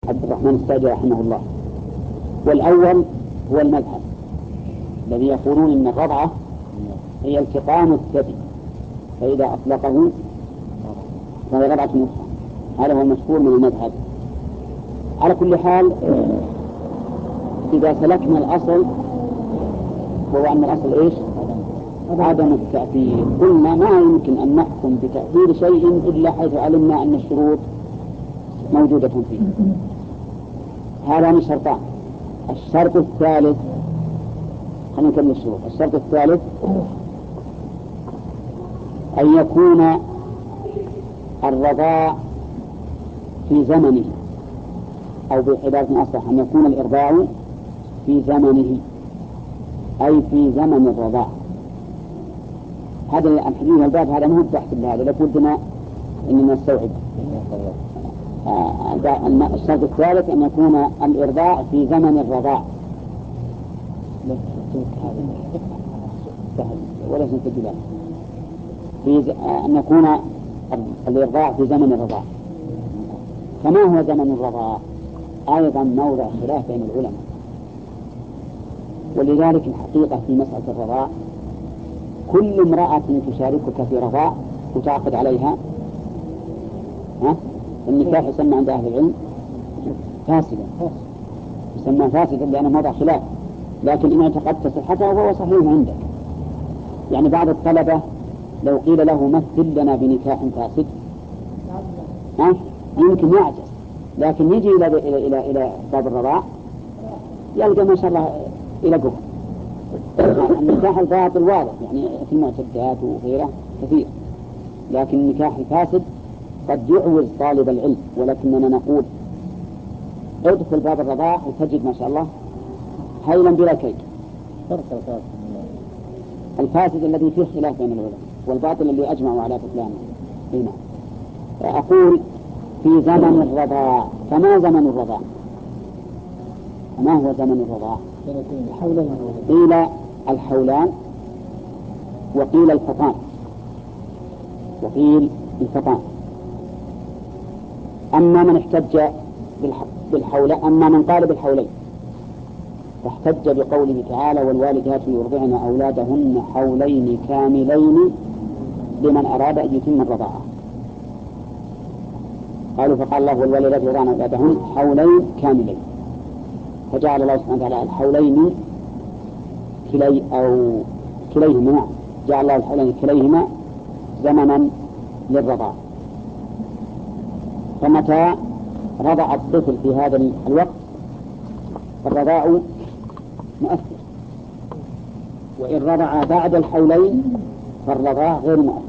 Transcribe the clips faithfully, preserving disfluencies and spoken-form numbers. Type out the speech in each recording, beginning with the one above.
عبد الرحمن السعدي رحمه الله. والأول هو المذهب الذي يقولون إن الرضعة هي التقام الثدي، فإذا أطلقه فهي رضعة أخرى. هذا هو المشهور من المذهب. على كل حال، إذا سلكنا الأصل وهو أن الأصل إيش؟ عدم التأثير. قلنا ما يمكن أن نحكم بتأثير شيء إلا حيث علمنا أن الشروط موجودة فيه. هذان شرطان. الشرط الثالث، خلينا نكمل الشروط. الشرط الثالث أن يكون الرضاع في زمنه، أو بعبارة أصح أن يكون الإرضاع في زمنه، أي في زمن الرضاع. هذا الحديث والباب هذا مهم تحت هذا، لابد أن نستوعب. الشرط الثالث أن يكون الإرضاع في زمن الرضاع، وليس تجلال في ز... أن يكون الإرضاع في زمن الرضاع. فما هو زمن الرضاع؟ أيضا موضع خلاف بين العلماء. ولذلك الحقيقة في مسألة الرضاع كل امرأة تشاركك في رضاع وتعقد عليها، ها؟ النكاح يسمى عند أهل العلم فاسدا، يسمى فاسدا لأنه موضع خلاف. لكن إن اعتقدت صحته فهو صحيح عندك. يعني بعض الطلبة لو قيل له مثل لنا بنكاح فاسد، ها؟ يمكن يعجز، لكن يجي إلى إلى إلى إلى باب الرضاع يلقى ما شاء الله إلى قبل. النكاح الباطل واضح، يعني في المعتدات وغيره كثير، لكن النكاح الفاسد قد يعوز طالب العلم. ولكننا نقول ادخل باب الرضاع وتجد ما شاء الله هيلا بلا كيد. الفاسد الذي فيه خلاف بين العلماء، والباطل اللي أجمعوا على بطلانه. هنا أقول في زمن الرضاع. فما زمن الرضاع؟ ما هو زمن الرضاع؟ قيل الحولان، وقيل الفطام، وقيل الفطام. أما من احتج بالحول أما من قال بالحولين فاحتج بقوله تعالى: والوالدات يرضعن أولادهن حولين كاملين لمن أراد أن يتم الرضاعة. قالوا فقال الله: والوالدات يرضعن أولادهن حولين كاملين، فجعل الله سبحانه وتعالى الحولين كلي أو كليهما، جعل الله الحولين كليهما زمنا للرضاعة. فمتى رضع الطفل في هذا الوقت فالرضاع مؤثر، وإن رضع بعد الحولين فالرضاع غير مؤثر.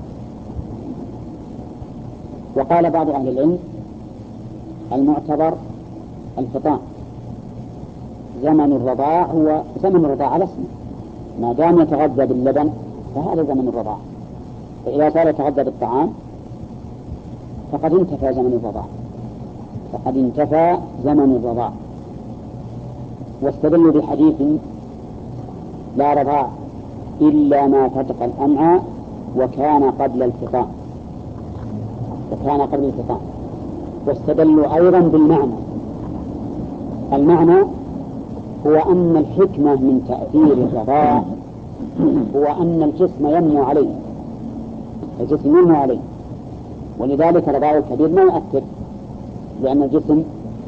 وقال بعض أهل العلم: المعتبر الفطام، زمن الرضاع هو زمن الرضاع على اسمه، ما دام يتغذى باللبن فهذا زمن الرضاع. فإذا صار يتغذى بالطعام فقد انتفى زمن الرضاع، فقد انتفى زمن الرضاع. واستدلوا بحديث: لا رضاع إلا ما فتق الأمعاء وكان قبل الفطام، وكان قبل الفطام. واستدلوا أيضا بالمعنى. المعنى هو أن الحكمة من تأثير الرضاع هو أن الجسم ينمو عليه، الجسم ينمو عليه، ولذلك الرضاع الكبير ما يؤثر لأن الجسم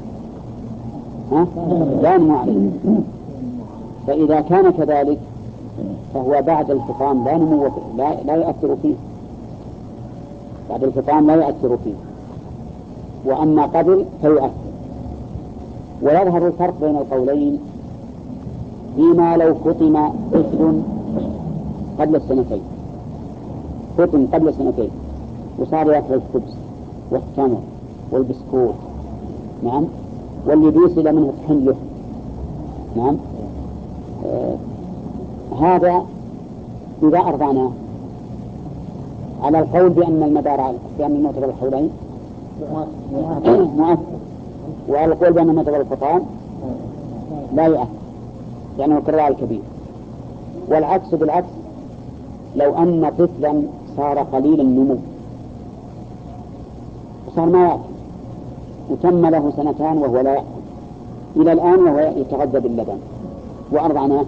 لا ينمو عليه. فإذا كان كذلك فهو بعد الفطام لا نمو لا, لا يؤثر فيه، بعد الفطام لا يؤثر فيه، وأما قبل فيؤثر. ويظهر الفرق بين القولين فيما لو فطم طفل قبل السنتين، فطم قبل السنتين وصار يأكل الخبز والتمر والبسكوت، نعم، واللي بيصل منه الطحين، نعم، آه هذا إذا أرضعناه على القول بأن المدار بأن المعتبر الحولين مؤثر، وعلى القول بأن المعتبر الفطام لا يؤثر لأنه كالرضاع الكبير. والعكس بالعكس، لو أن طفلا صار قليل النمو وصار ما يأكل وتم له سنتان وهو لا إلى الآن وهو يتغذى باللبن وأرضعناه،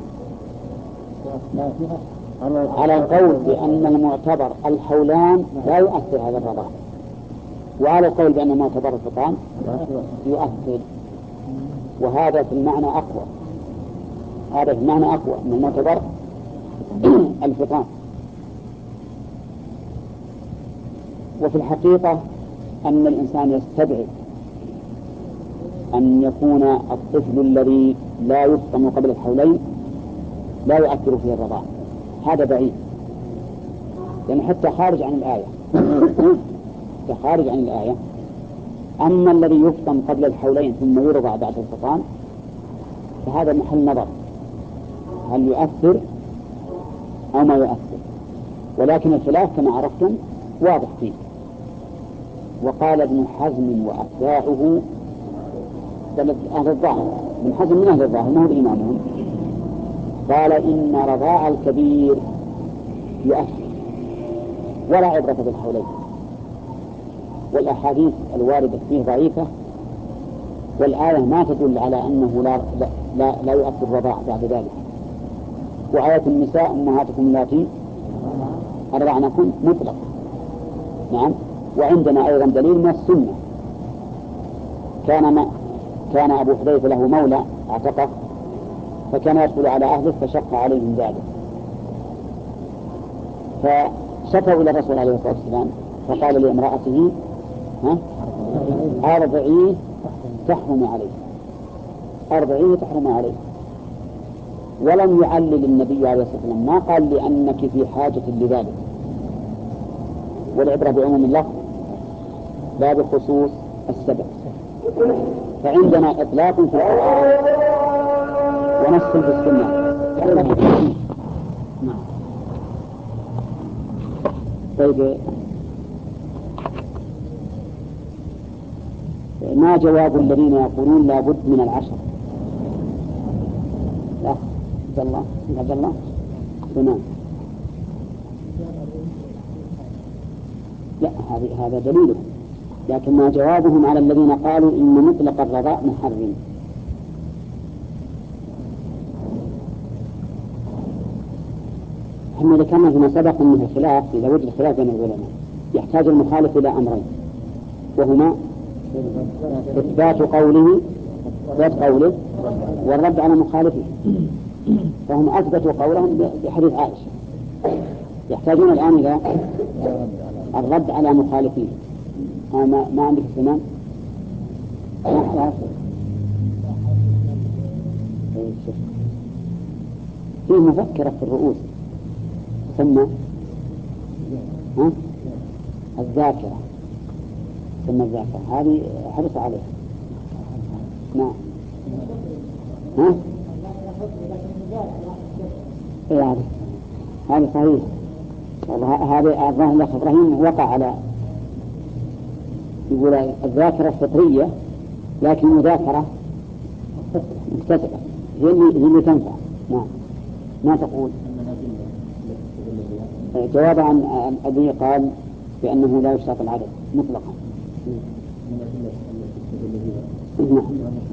على القول بأن المعتبر الحولان لا يؤثر هذا الرضاع، وعلى القول بأن المعتبر الفطام يؤثر، وهذا في المعنى أقوى، هذا في المعنى أقوى من المعتبر الفطام. وفي الحقيقة أن الإنسان يستبعد أن يكون الطفل الذي لا يفطم قبل الحولين لا يؤثر فيه الرضاع، هذا بعيد، لأن يعني حتى خارج عن الآية حتى خارج عن الآية. أما الذي يفطم قبل الحولين ثم يرضع بعد الفطام فهذا محل نظر، هل يؤثر أو ما يؤثر، ولكن الخلاف كما عرفتم واضح فيه. وقال ابن حزم وأتباعه أهل الظاهر، ابن حزم من أهل الظاهر ما هو إمامهم، قال إن رضاع الكبير يؤثر ولا عبرة بالحولين، والأحاديث الواردة فيه ضعيفة، والآية ما تدل على أنه لا, لا, لا يؤثر الرضاع بعد ذلك. وآية النساء أمهاتكم اللاتي أرضعنكم مطلق. نعم. وعندنا أيضا دليل من السنة، كان ما كان أبو حذيفة له مولى اعتقه فكان يدخل على أهله فشق عليهم ذلك، فشكوا إلى الرسول عليه الصلاة والسلام فقال لامرأته ها أرضعيه تحرم عليه، أرضعيه تحرم عليه. ولم يعلل النبي عليه الصلاة والسلام، ما قال لأنك في حاجة لذلك، والعبرة بعموم اللفظ لا بخصوص السبب. فعندنا إطلاق في القرآن ونص في السنة. طيب، ما جواب الذين يقولون لا بد من العشر؟ لا عبد الله عبد الله تمام. لا هذا هذا دليله، لكن ما جوابهم على الذين قالوا إن مطلق الرضاع محرم. احنا ذكرنا فيما سبق أنه الخلاف إذا وجد خلاف بين العلماء يحتاج المخالف إلى أمرين، وهما إثبات قوله إثبات قوله والرد على مخالفه. فهم أثبتوا قولهم بحديث عائشة، يحتاجون الآن إلى الرد على مخالفيه. ما, ما عندك زمان ما حياته في مفكرة في الرؤوس ثم ها الذاكرة ثم الذاكرة هذه حرص عليها. نعم ها ايه هذه هذه صحيح والله. هذا الظاهر الأخ إبراهيم وقع على يقول الذاكرة الفطرية، لكن المذاكرة مكتسبة هي اللي هي اللي تنفع. نعم. ما تقول جواب عن الذي قال بأنه لا يشترط العدد مطلقا. نعم.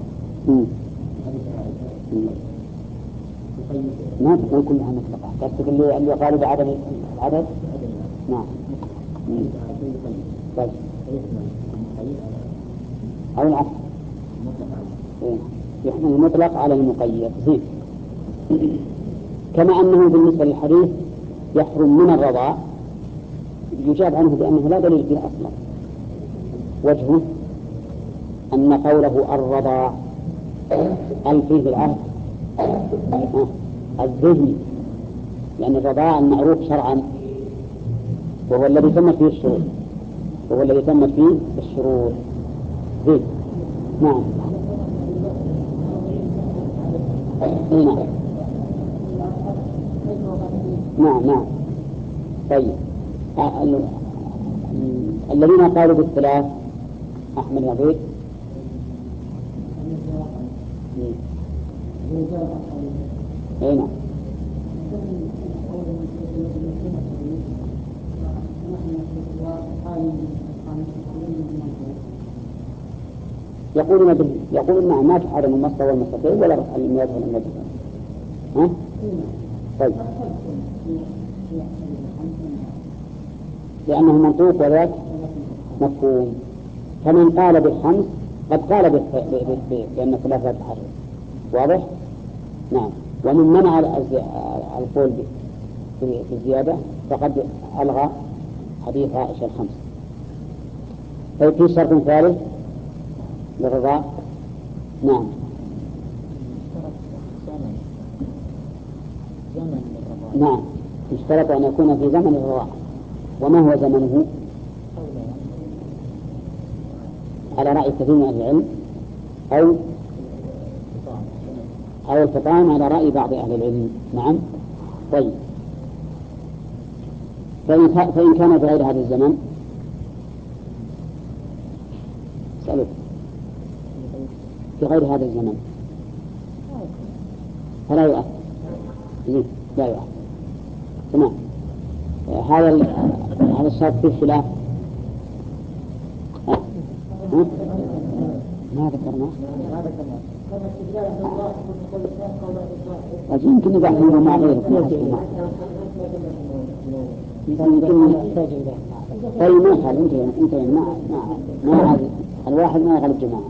ما تقول كلها مطلقة، بس تقول اللي قالوا بعدم العدد. نعم. طيب أو العكس يحمل المطلق على المقيد زين. كما أنه بالنسبة للحديث يحرم من الرضاع، يجاب عنه بأنه لا دليل فيه أصلا. وجهه أن قوله الرضاع الفيه العهد الذهني، لأن الرضاع المعروف شرعا وهو الذي تمت فيه الشروط وهو الذي تمت فيه الشروط زين. نعم. نعم نعم نعم. طيب الذين قالوا بالثلاث أحمد عبيد اي نعم. يقولون بال... يقولون نعم ما تحرم المصدر والمصدرين ولا المياه والمجد. ها؟ طيب لأنه منطوق وذاك مفهوم. فمن قال بالخمس قد قال ب... ب... ب... ب... بأن الثلاث لا تحرم. واضح؟ نعم. ومن منع القول بالزيادة فقد ألغى حديث عائشة الخمس. طيب في شرط ثالث للرضاع؟ نعم. نعم اشترط أن يكون في زمن الرضاع. وما هو زمنه؟ على رأي كثير من العلم أو أو الفطام على رأي بعض أهل العلم. نعم. طيب فإن, فإن كان في غير هذا الزمن سألت في غير هذا الزمن فلا يؤثر. لا يؤثر. تمام. هذا هذا الشرط فيه خلاف. ما ذكرنا يمكن نبحث عنه مع غيره. يمكن طيب ما خال انت انت ما ما ما الواحد ما يغلب الجماعة.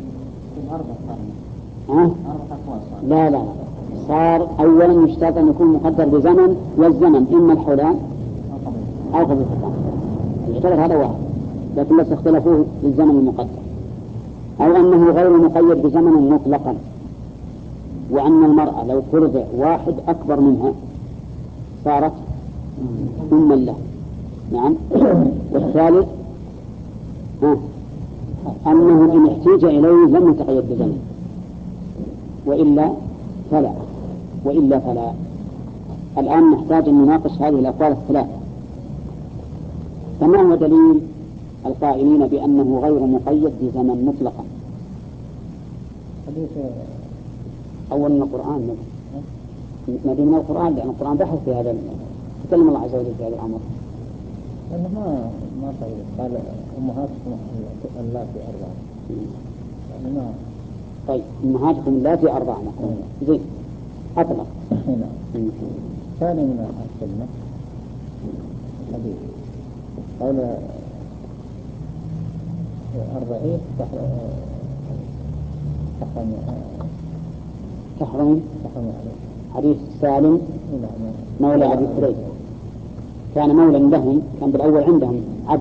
ها؟ لا لا صار أولا يشترط أن يكون مقدر بزمن، والزمن إما الحولان أو قبل الفطام. يشترط هذا واحد، لكن بس اختلفوه بالزمن المقدر، أو أنه غير مقيد بزمن مطلقا، وأن المرأة لو فرض واحد أكبر منها صارت أما له. نعم. والثالث ها أنه إن احتاج إليه لم يتقيد بزمن، وإلا فلا وإلا فلا. الآن نحتاج أن نناقش هذه الأقوال الثلاثة. فما هو دليل القائلين بأنه غير مقيد بزمن مطلقا؟ أولا القرآن مدين من القرآن، لأن القرآن بحث في هذا، تكلم الله عز وجل في هذا الأمر. أنه ما ما قيد، قال أمهاتكم اللاتي أرضعن. يعني ما طيب أمهاتكم اللاتي أرضعن زين أطلق. نعم. ثاني من الكلمة حديث قال أربعين تحرم تحرم تحرم عليه. حديث سالم مولى أبي كريب، كان مولا لهم، كان بالأول عندهم عبد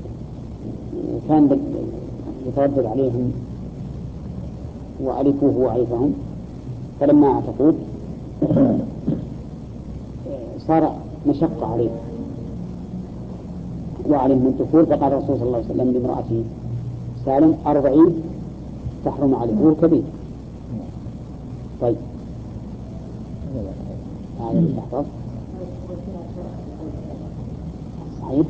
كان يتردد عليهم وعرفوه وعرفهم، فلما اعتقوه صار مشقة عليه وعليهم الدخول، فقال الرسول صلى الله عليه وسلم لامرأته سالم أربعين تحرم عليه، هو كبير. طيب هذا اللي تحفظ صحيح؟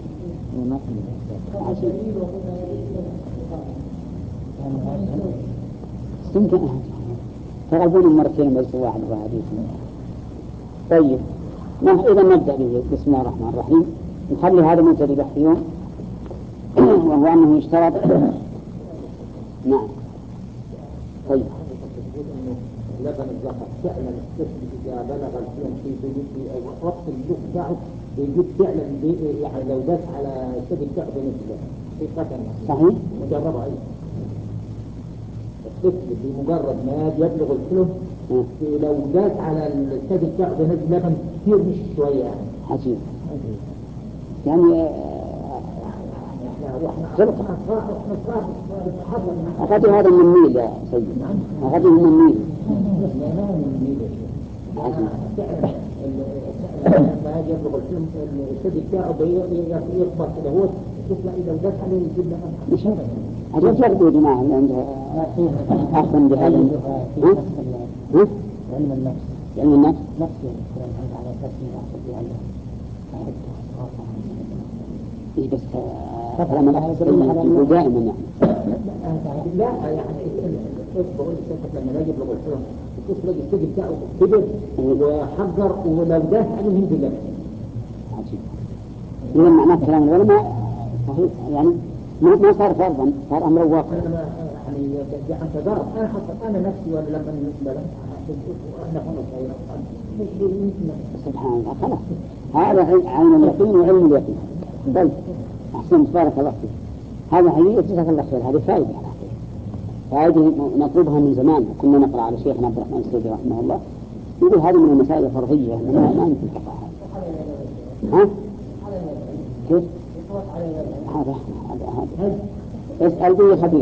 يمكن تغلبون مرتين بس واحد وحديث. طيب إذا نبدأ به. بسم الله الرحمن الرحيم. نخلي هذا المنتدى بحثيون، وهو أنه يشترط. نعم. طيب لبن الزهر فعلا الطفل إذا بلغ الحلم في بيته أو وقت اللوك بتاعه بيجيب فعلا يعني لو داس على الثدي بتاعه بنفسه في قتل صحيح مجربة. أي الطفل بمجرد ما يبلغ الحلم لو داس على الثدي بتاعه بنفسه لبن كثير مش شوية يعني حسين يعني خلقة. أخذوا هذا من النيل يا سيد، أخذوا من النيل. لما يجي يبلغ الفيلم الثدي بتاعه يكبر كده هو تطلع إذا ودت عليه يجيب لها مش هذا عشان تاخذوا جماعة اللي عندها أخذ بهذا ها؟ علم النفس علم النفس نفسه على تسمية أخذ بهذا إيه بس لما الأخذ دائما يعني لا يعني بقول لك لما يجي يبلغ الفيلم الطفل الثدي بتاعه كبر وحجر ولو داس عليه ينزل لبن. عجيب. إذا معناه كلام العلماء صحيح يعني ما ما صار فرضا، صار أمر واقع. أنا يعني أنت ضرب أنا حصل أنا نفسي ولا لما نقبل أنا خلاص سبحان الله خلاص هذا عين اليقين وعلم اليقين. طيب أحسن بارك الله فيك. هذا حقيقة جزاك الله خير. هذه فائدة فائدة نطلبها من زمان. كنا نقرأ على شيخنا عبد الرحمن السيدي رحمه الله يقول هذه من المسائل الفرضية ما ما يمكن تقع. ها؟ كيف؟ هذا هذا هذا اسأل به خبير.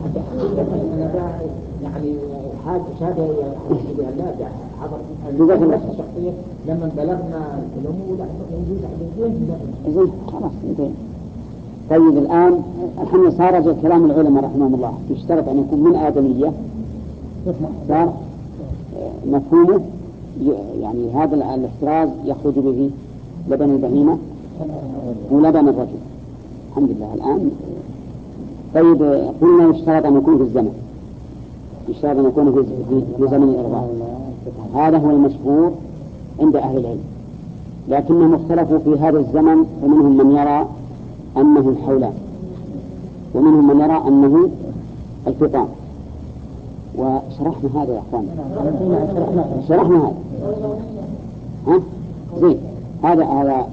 يعني حاجة شهادة يعني لا عبر الشخصية لما بلغنا الأمور وجود على زين خلاص زين. طيب الآن الحين صار كلام العلماء رحمهم الله يشترط أن يكون من آدمية صار مفهومه يعني هذا الاحتراز يخرج به لبن البهيمة ولبن الرجل. الحمد لله الآن. طيب قلنا يشترط أن يكون في الزمن يشترط أن يكون في, في زمن الإرضاع. هذا هو المشهور عند أهل العلم لكنهم اختلفوا في هذا الزمن فمنهم من يرى أنه الحولان ومنهم من يرى أنه الفطام. وشرحنا هذا يا أخوان شرحنا هذا ها زين هذا هذا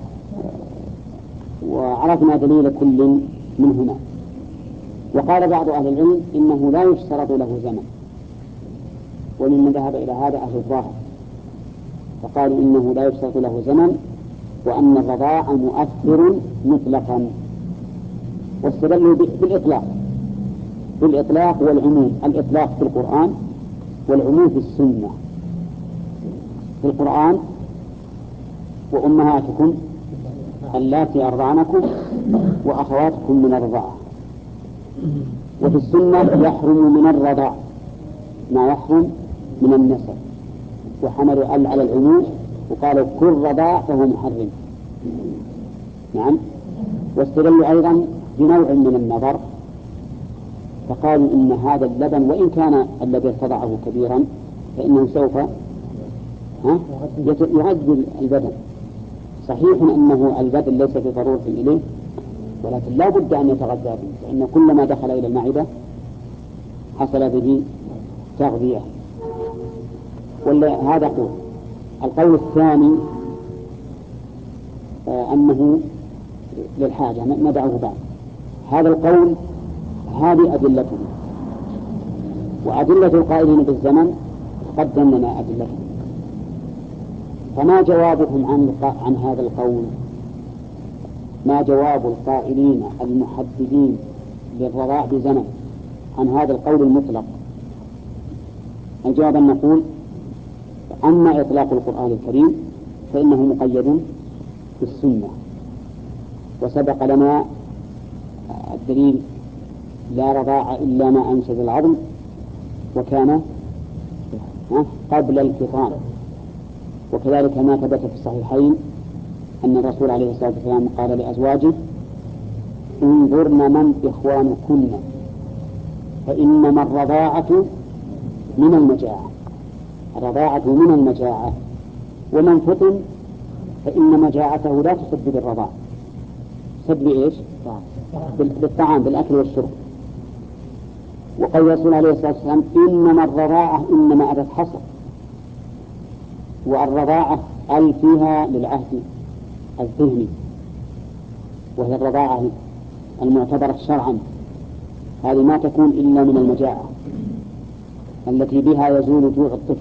وعرفنا دليل كل منهما. وقال بعض أهل العلم إنه لا يشترط له زمن وممن ذهب إلى هذا أهل الظاهر فقالوا إنه لا يشترط له زمن وأن الرضاع مؤثر مطلقا. واستدلوا بالإطلاق بالإطلاق والعموم. الإطلاق في القرآن والعموم في السنة. في القرآن وأمهاتكم اللاتي أرضعنكم وأخواتكم من الرضاعة. وفي السنة يحرم من الرضاع ما يحرم من النسب وحملوا ال على العموم وقالوا كل رضاع فهو محرم. نعم. واستدلوا أيضا بنوع من النظر فقالوا إن هذا اللبن وإن كان الذي ارتضعه كبيرا فإنه سوف يغذي البدن. صحيح أنه البدن ليس في ضرورة إليه ولكن لا بد أن يتغذى به لأن كل ما دخل إلى المعدة حصل به تغذية. ولا هذا قول. القول الثاني آه أنه للحاجة ندعه بعد. هذا القول هذه أدلته وأدلة القائلين بالزمن قدم لنا أدلته. فما جوابهم عن عن هذا القول؟ ما جواب القائلين المحددين للرضاع بزمن عن هذا القول المطلق؟ الجواب أن نقول أما إطلاق القرآن الكريم فإنه مقيد بالسنة وسبق لنا الدليل لا رضاع إلا ما أنشز العظم وكان قبل الفطام. وكذلك ما ثبت في الصحيحين أن الرسول عليه الصلاة والسلام قال لأزواجه انظرن من إخوانكن فإنما الرضاعة من المجاعة. الرضاعة من المجاعة ومن فطن فإن مجاعته لا تصد بالرضاع تصد بإيش؟ بالطعام بالأكل والشرب. وقال الرسول عليه الصلاة والسلام إنما الرضاعة إنما أتت حصر. والرضاعة أل فيها للعهد الذهني وهي الرضاعة المعتبرة شرعا. هذه ما تكون إلا من المجاعة التي بها يزول جوع الطفل.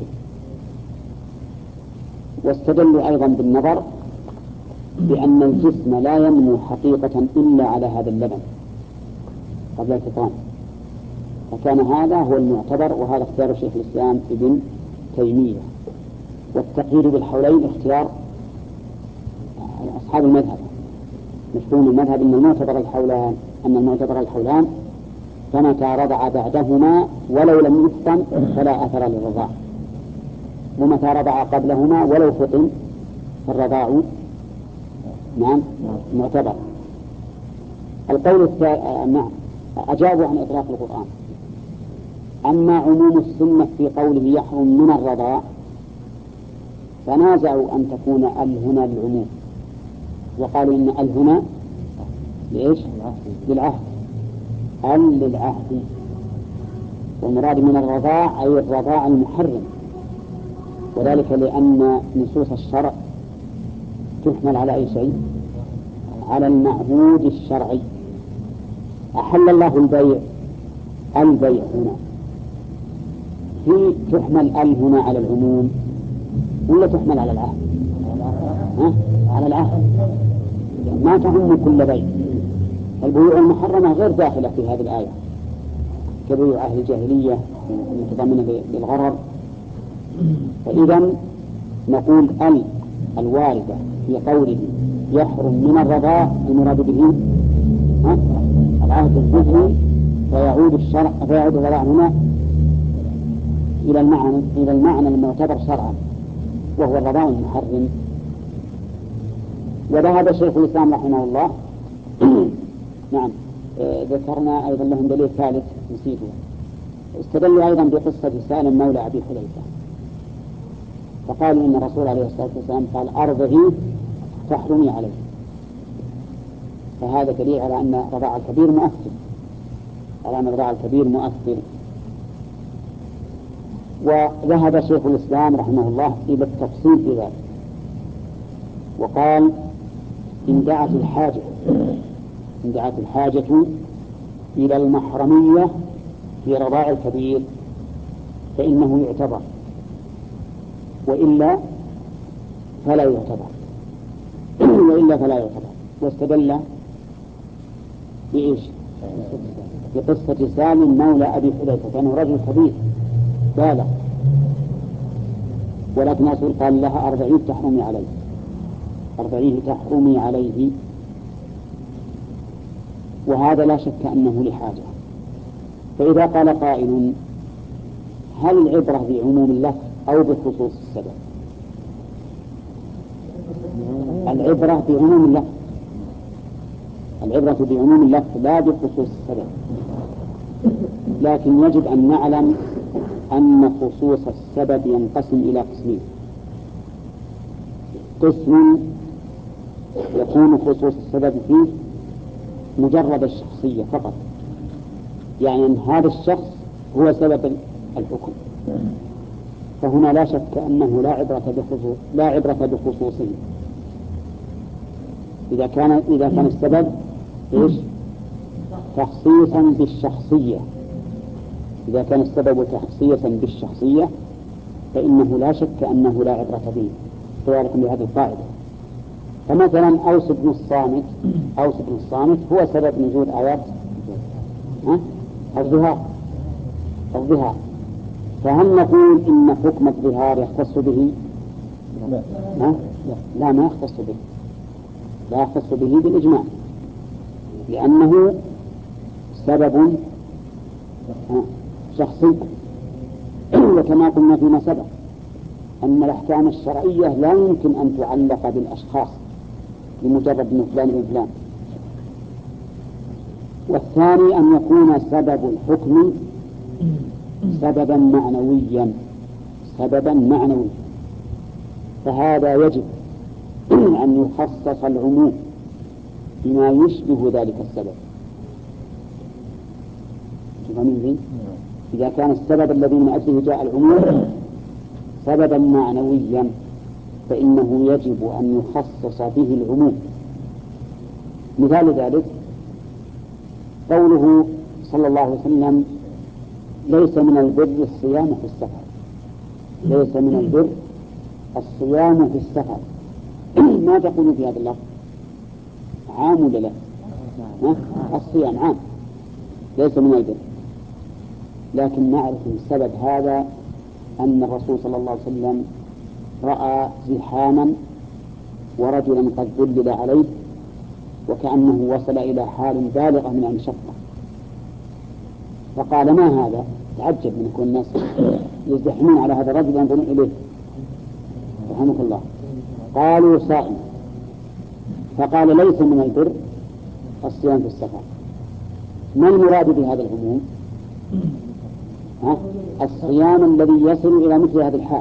واستدلوا أيضا بالنظر بأن الجسم لا ينمو حقيقة إلا على هذا اللبن قبل الفطام. فكان هذا هو المعتبر وهذا اختيار شيخ الإسلام ابن تيمية. والتقييد بالحولين اختيار أصحاب المذهب. مشهور المذهب أن المعتبر الحولان أن المعتبر الحولان فمتى رضع بعدهما ولو لم يفطن فلا أثر للرضاع ومتى رضع قبلهما ولو فطن فالرضاع نعم معتبر. القول الثاني نعم أجابوا عن إطلاق القرآن. أما عموم السنة في قوله يحرم من الرضاع فنازعوا أن تكون ال هنا للعموم وقالوا إن ال هنا لإيش؟ للعهد ال للعهد، والمراد من الرضاع أي الرضاع المحرم، وذلك لأن نصوص الشرع تحمل على أي شيء؟ على المعهود الشرعي. أحل الله البيع، البيع هنا في تحمل ال هنا على العموم ولا تحمل على العهد؟ ها؟ على العهد، ما تعم كل بيع. البيوع المحرمة غير داخلة في هذه الآية كبيوع أهل الجاهلية المتضمنة بالغرر. فإذا نقول ال الواردة في قوله يحرم من الرضاع المراد به العهد الجزئي، فيعود الشرع فيعود الرضاع هنا إلى المعنى إلى المعنى المعتبر شرعا وهو الرضاع المحرم. وذهب شيخ الإسلام رحمه الله نعم آه ذكرنا أيضا لهم دليل ثالث نسيته، استدلوا أيضا بقصة سالم مولى أبي حذيفة، فقالوا إن الرسول عليه الصلاة والسلام قال أرضه تحرمي عليه، فهذا دليل على أن رضاع الكبير مؤثر، على أن رضاع الكبير مؤثر. وذهب شيخ الإسلام رحمه الله إلى التفصيل في ذلك، وقال إن دعت الحاجة إن دعت الحاجة إلى المحرمية في رضاع الكبير فإنه يعتبر، وإلا فلا يعتبر وإلا فلا يعتبر. واستدل بإيش؟ بقصة سالم مولى أبي حذيفة، كان رجل كبير بالغ، ولكن رسول قال لها أرضعيه تحرمي عليه، أرضعيه تحرمي عليه. وهذا لا شك أنه لحاجة. فإذا قال قائل هل العبرة بعموم اللفظ أو بخصوص السبب؟ العبرة بعموم اللفظ، العبرة بعموم اللفظ لا بخصوص السبب، لكن يجب أن نعلم أن خصوص السبب ينقسم إلى قسمين: قسم يكون خصوص السبب فيه مجرد الشخصية فقط، يعني أن هذا الشخص هو سبب الحكم، فهنا لا شك أنه لا عبرة بخصوص لا عبرة بخصوصه إذا كان إذا كان السبب إيش؟ تخصيصا بالشخصية. إذا كان السبب تخصيصا بالشخصية فإنه لا شك أنه لا عبرة به، طوارق بهذه القاعدة. فمثلا أوس بن الصامت أوس بن الصامت هو سبب نزول آيات الظهار الظهار فهل نقول إن حكم الظهار يختص به؟ لا, لا ما يختص به، لا يختص به بالإجماع، لأنه سبب شخصي. وكما قلنا فيما سبق أن الأحكام الشرعية لا يمكن أن تعلق بالأشخاص لمجرد من فلان وفلان. والثاني أن يكون سبب الحكم سببا معنويا سببا معنويا فهذا يجب أن يخصص العموم بما يشبه ذلك السبب. إذا كان السبب الذي من أجله جاء العموم سببا معنويا فإنه يجب أن يخصص به العموم. مثال ذلك قوله صلى الله عليه وسلم ليس من البر الصيام في السفر، ليس من البر الصيام في السفر. ما تقول في هذا اللفظ؟ عام ولا لا؟ الصيام عام ليس من البر، لكن نعرف السبب هذا أن الرسول صلى الله عليه وسلم رأى زحاما ورجلا قد ذلل عليه وكأنه وصل إلى حال بالغة من المشقة، فقال ما هذا؟ تعجب من كل الناس يزدحمون على هذا الرجل ينظرون إليه رحمه الله. قالوا صائم، فقال ليس من البر الصيام في السفر. ما المراد بهذا العموم؟ ها؟ الصيام الذي يصل إلى مثل هذه الحال،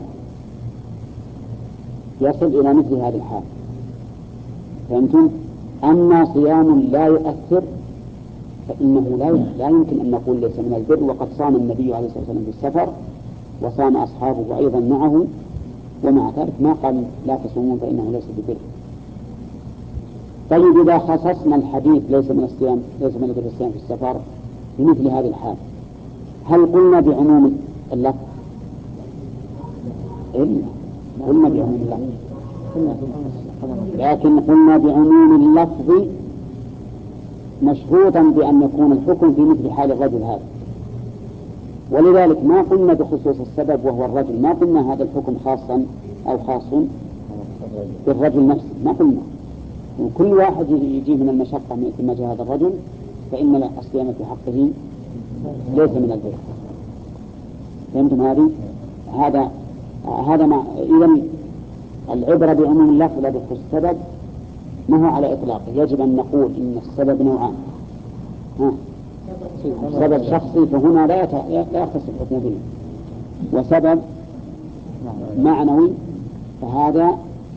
يصل إلى مثل هذه الحال. فهمتم؟ أما صيام لا يؤثر فإنه لا لا يمكن أن نقول ليس من البر، وقد صام النبي عليه الصلاة والسلام في السفر وصام أصحابه أيضا معه، ومع ذلك ما قال لا تصومون فإنه ليس ببر. طيب إذا خصصنا الحديث ليس من الصيام ليس من البر الصيام في السفر بمثل هذه الحال، هل قلنا بعموم اللفظ؟ إلا قلنا بعموم اللفظ، لكن قلنا بعموم اللفظ مشروطا بأن يكون الحكم في مثل حال الرجل هذا، ولذلك ما قلنا بخصوص السبب وهو الرجل، ما قلنا هذا الحكم خاصا أو خاص بالرجل نفسه، ما قلنا وكل واحد يجي من المشقة مثل ما جاء هذا الرجل فإن الصيام في حقه ليس من البر. فهمتم هذه؟ هذا هذا مع إذن العبرة بعموم اللفظ لا بخصوص السبب ما هو على إطلاقه. يجب أن نقول إن السبب نوعان، ها سبب شخصي فهنا لا لا يختص الحكم به، وسبب معنوي فهذا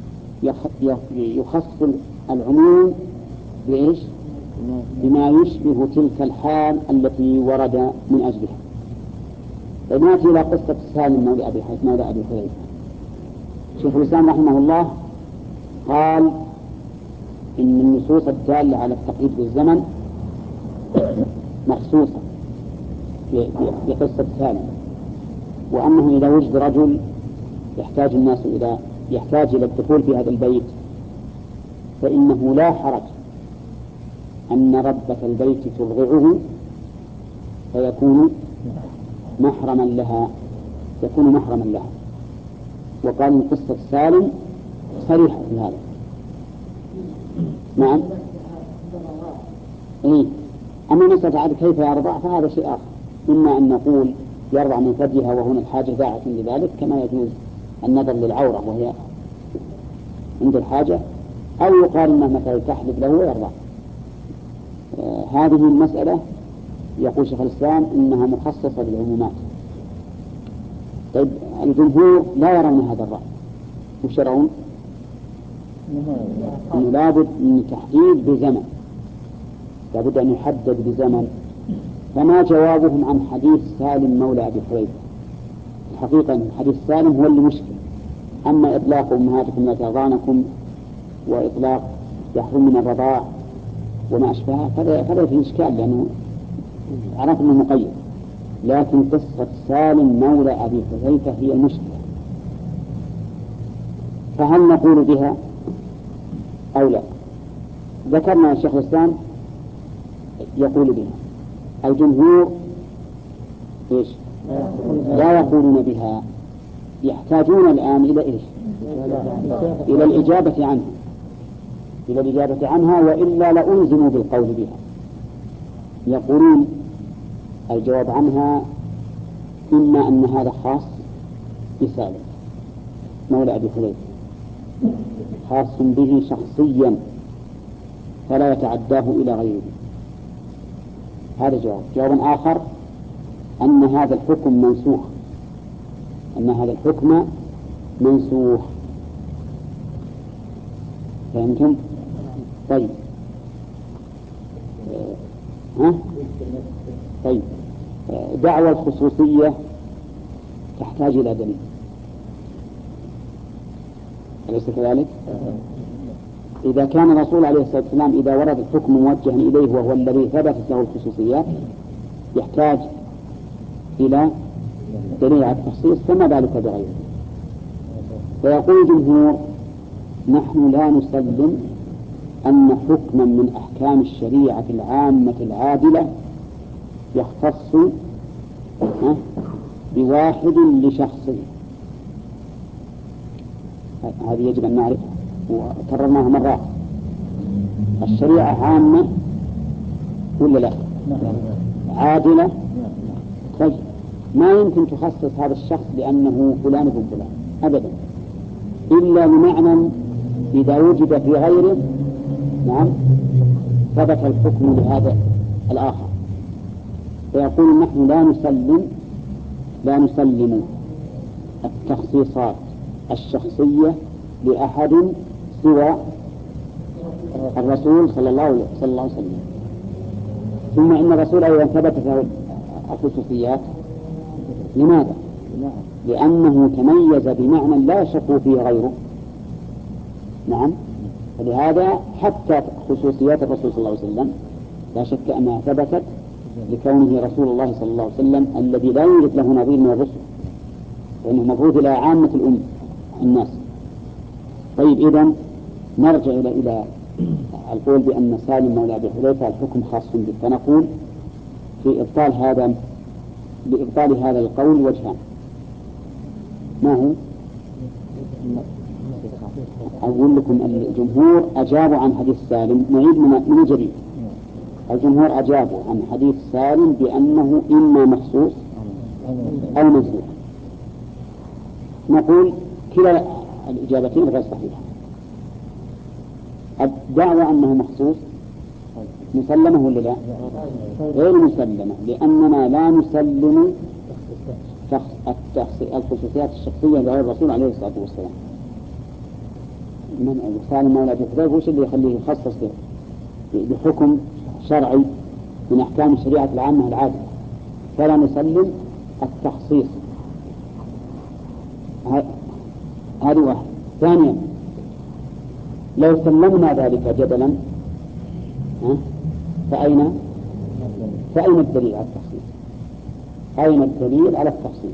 يخص العموم بإيش؟ بما يشبه تلك الحال التي ورد من أجلها. فنأتي إلى قصة سالم مولى أبي مولى أبي حذيفة. شيخ الإسلام رحمه الله قال إن النصوص الدالة على التقييد بالزمن مخصوصة في قصة سالم، وأنه إذا وجد رجل يحتاج الناس إلى يحتاج إلى الدخول في هذا البيت فإنه لا حرج أن ربة البيت ترضعه فيكون محرما لها يكون محرما لها. وقال من قصة سالم صريحة في هذا. نعم. إيه. أما مسألة عاد كيف يرضع فهذا شيء آخر، إما أن نقول يرضع من ثديها وهنا الحاجة داعة لذلك كما يجوز النظر للعورة وهي عند الحاجة، أو يقال أنه مثلا تحلب له ويرضع. آه هذه المسألة يقول شيخ الإسلام إنها مخصصة بالعمومات. طيب الجمهور لا يرون هذا الرأي، وش يرون؟ أنه لابد من تحديد بزمن، لابد أن يحدد بزمن. فما جوابهم عن حديث سالم مولى أبي حذيفة؟ الحقيقة حديث سالم هو اللي مشكل، أما إطلاق أمهاتكم لا ترضعنكم وإطلاق يحرم من الرضاع وما أشبهها فلا في إشكال لأنه عرف أنه مقيد، لكن قصة سالم مولى أبي حذيفة هي المشكلة. فهل نقول بها أو لا؟ ذكرنا الشيخ الإسلام يقول بها، الجمهور إيش؟ لا يقولون بها، يحتاجون الآن إلى إيش؟ إلى الإجابة عنها إلى الإجابة عنها وإلا لألزموا بالقول بها. يقولون الجواب عنها إما أن هذا خاص بسالم مولى أبي حذيفة، خاص به شخصيا فلا يتعداه إلى غيره، هذا جواب. جواب آخر أن هذا الحكم منسوخ أن هذا الحكم منسوخ. فهمتم؟ طيب ها؟ طيب دعوى الخصوصية تحتاج إلى دليل، أليس كذلك؟ إذا كان الرسول عليه الصلاة والسلام إذا ورد الحكم موجها إليه وهو الذي ثبتت له الخصوصيات يحتاج إلى دليل على التخصيص، فما بالك بغيره. فيقول الجمهور نحن لا نسلم أن حكما من أحكام الشريعة العامة العادلة يختص بواحد لشخص. هذه يجب أن نعرفها وكررناها مرات. الشريعة عامة ولا لا؟ عادلة. طيب ما يمكن تخصص هذا الشخص لأنه فلان ابن فلان أبدا، إلا بمعنى إذا وجد في غيره نعم ثبت الحكم لهذا الآخر. فيقول نحن لا نسلم لا نسلم التخصيصات الشخصية لأحد سوى الرسول صلى الله عليه وسلم. ثم إن الرسول أيضا ثبتت له الخصوصيات. لماذا؟ لأنه تميز بمعنى لا يشك فيه غيره. نعم. فلهذا حتى خصوصيات الرسول صلى الله عليه وسلم لا شك أنها ثبتت لكونه رسول الله صلى الله عليه وسلم الذي لا يوجد له نظير من الرسل، لأنه مبعوث إلى عامة الأمة الناس. طيب إذن نرجع إلى إلى القول بأن سالم مولى أبي حذيفة الحكم خاص به، فنقول في إبطال هذا لإبطال هذا القول وجهان. ما هو؟ أقول لكم الجمهور أجابوا عن حديث سالم، نعيد من جديد. الجمهور أجابوا عن حديث سالم بأنه إما مخصوص أو منسوخ. نقول كلا الإجابتين غير صحيحة. الدعوة أنه مخصوص مسلمة ولا لا؟ غير مسلمة، لأننا لا نسلم الخصوصيات الشخصية لغير الرسول عليه الصلاة والسلام. من سالم مولى أبي حذيفة وش اللي يخليه يخصص بحكم شرعي من أحكام الشريعة العامة العادة؟ فلا نسلم التخصيص. هذه واحد. ثانيا لو سلمنا ذلك جدلا فأين فأين الدليل على التخصيص؟ أين الدليل على التخصيص؟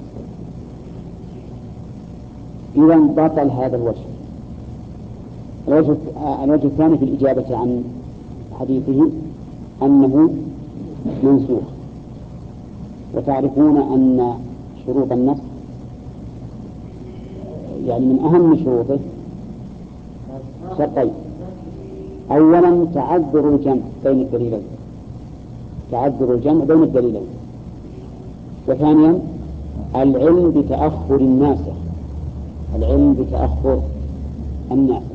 إذا بطل هذا الوجه. الوجه الوجه الثاني في الإجابة عن حديثه أنه منسوخ. وتعرفون أن شروط النص يعني من أهم شروطه شرطين. أولا تعذر الجمع بين الدليلين، تعذر الجمع بين الدليلين. وثانيا العلم بتأخر الناسخ، العلم بتأخر الناسخ.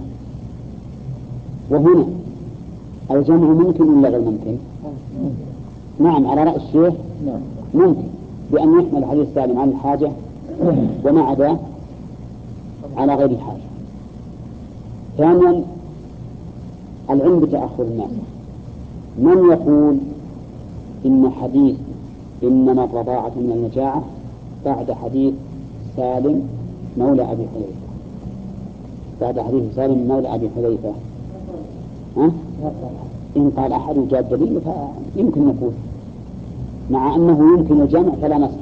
وهنا الجمع ممكن ولا غير ممكن؟ نعم على رأي الشيخ ممكن، بأن يحمل حديث سالم عن الحاجة وما عدا على غير الحاجة. ثانيا العلم بتأخر الناس. من يقول إن حديث إنما الرضاعة من النجاعة بعد حديث سالم مولى أبي حذيفة، بعد حديث سالم مولى أبي حذيفة، ها؟ إن قال أحد وجاب دليل فيمكن نقول، مع أنه يمكن الجمع فلا نصح.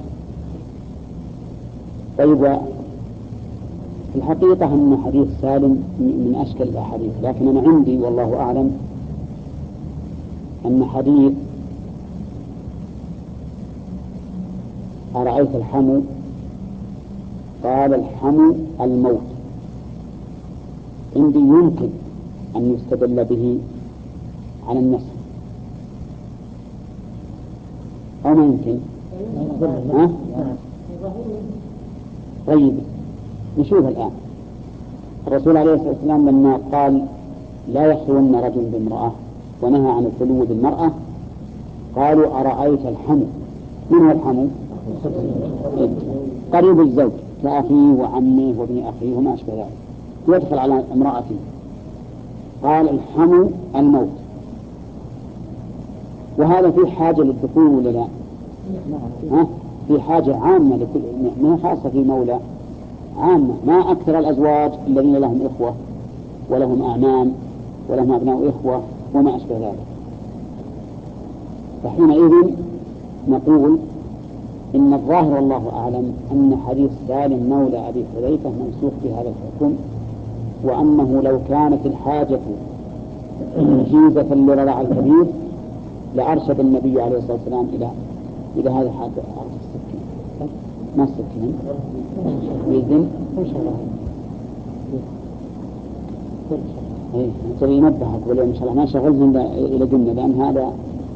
طيب في الحقيقة أن حديث سالم من أشكل الأحاديث، لكن أنا عندي والله أعلم أن حديث أرأيت الحمو قال الحمو الموت عندي يمكن أن يستدل به على النسخ أو ما يمكن. ها؟ طيب نشوف الآن الرسول عليه الصلاة والسلام لما قال لا يخلون رجل بامرأة ونهى عن الخلو بالمرأة قالوا أرأيت الحمو. من هو الحمو؟ قريب الزوج كأخيه وعمه وابن أخيه وما أشبه ذلك، يدخل على امرأته. قال الحمو الموت. وهذا في حاجة للدخول ولا لا؟ ها؟ في حاجة عامة لكل، ما خاصة في مولى، عامة. ما أكثر الأزواج الذين لهم إخوة ولهم أعمام ولهم أبناء إخوة وما أشبه ذلك. فحينئذ نقول إن الظاهر والله أعلم أن حديث سالم مولى أبي حذيفة منسوخ بهذا الحكم، وأنه لو كانت الحاجة جيزة لرضاع الكبير لأرشد النبي عليه الصلاة والسلام إلى إلى هذا الحاجة. السكين ما السكين بإذن إيه ترى ينبهك ولا إن شاء الله ما شغلهم إلى جنة، لأن هذا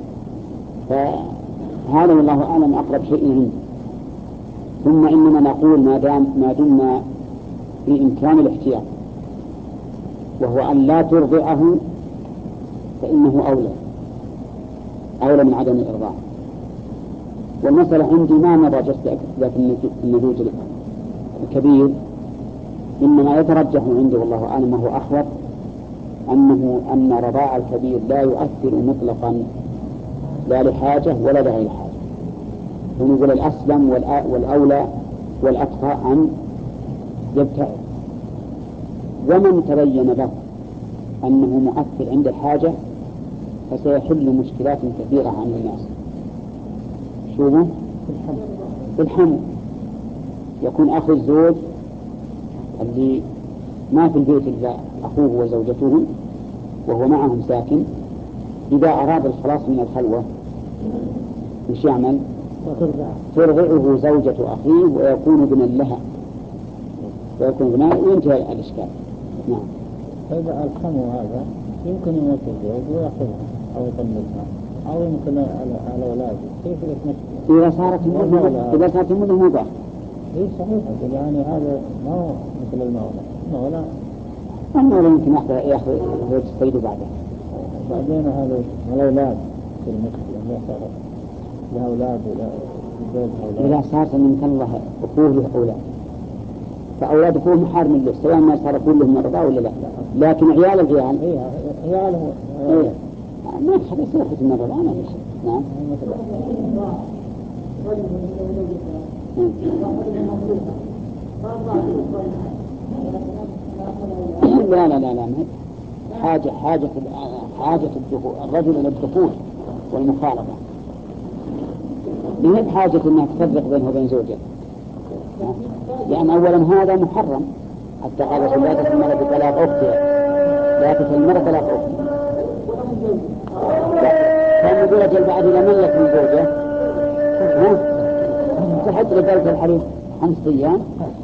فهذا والله أعلم أقرب شيء عندي. ثم إننا نقول ما دام ما دمنا في إمكان الاحتياط وهو أن لا ترضعه فإنه أولى أولى من عدم الإرضاع. والمسألة عندي ما مضى جسد ذات النضوج الكبير، إنما يترجح عندي والله أعلم وهو أخوف أنه أن رضاع الكبير لا يؤثر مطلقا لا لحاجة ولا لغير حاجة. ونقول الأسلم والأولى والأتقى أن يبتعد. ومن تبين له أنه مؤثر عند الحاجة فسيحل مشكلات كثيرة عن الناس. شو هو؟ الحمل. يكون أخو الزوج اللي ما في البيت إلا أخوه وزوجته وهو معهم ساكن، إذا أراد الخلاص من الخلوة وش يعمل؟ ترضعه زوجة أخيه ويكون ابنا لها ويكون ابنا وينتهي الإشكال. نعم. فإذا الخمو هذا يمكن يموت الزوج ويأخذها أو يطلقها أو يمكن على أولاده، كيف يتمشي؟ إذا صارت المدة إذا صارت المدة مباح. إيه صحيح، يعني هذا ما هو مثل المولى. المولى المولى يمكن يأخذ يأخذ يستفيد بعده. بعدين هذا الأولاد في المشكلة ما صار لها أولاد ولا زوج أولاد. إذا صارت من الله أخوه له أولاد فأولاد أخوه محارم له سواء ما صار كلهم مرضى ولا لا. لكن عيال العيال إيه عياله إيه ما خلاص يأخذ من مرضى أنا بس. نعم. لا لا لا لا حاجة حاجة حاجة الرجل إلى الدخول والمخالطة، لهذا حاجة أنها تفرق بينه وبين زوجته، لأن أولا هذا محرم حتى قال رسول الله ثم بطلاق أختها لا تفعل المرأة طلاق أختها. كان يقول أجل بعد إلى من يكون زوجه تحط لذلك الحديث خمس أيام.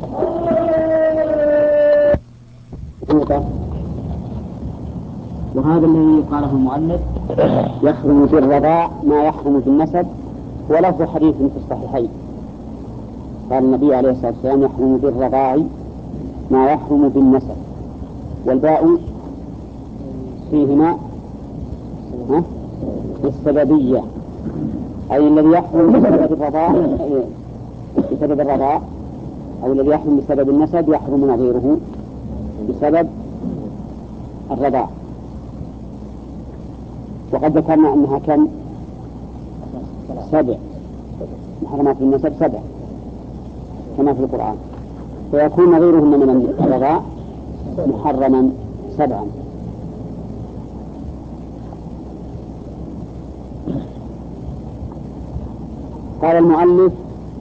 وهذا الذي قاله المؤلف يحرم في الرضاع ما يحرم في النسب، ولفظ حديث في الصحيحين قال النبي عليه الصلاة والسلام يحرم بالرضاع ما يحرم بالنسب، والباء فيهما السببية، أي الذي يحرم بسبب الرضاع بسبب الرضاع أو الذي يحرم بسبب النسب يحرم نظيره بسبب الرضاع. وقد ذكرنا أنها كم سبع محرمات النسب سبع كما في القرآن، فيكون نظيرهن من الرضاع محرما سبعا. قال المؤلف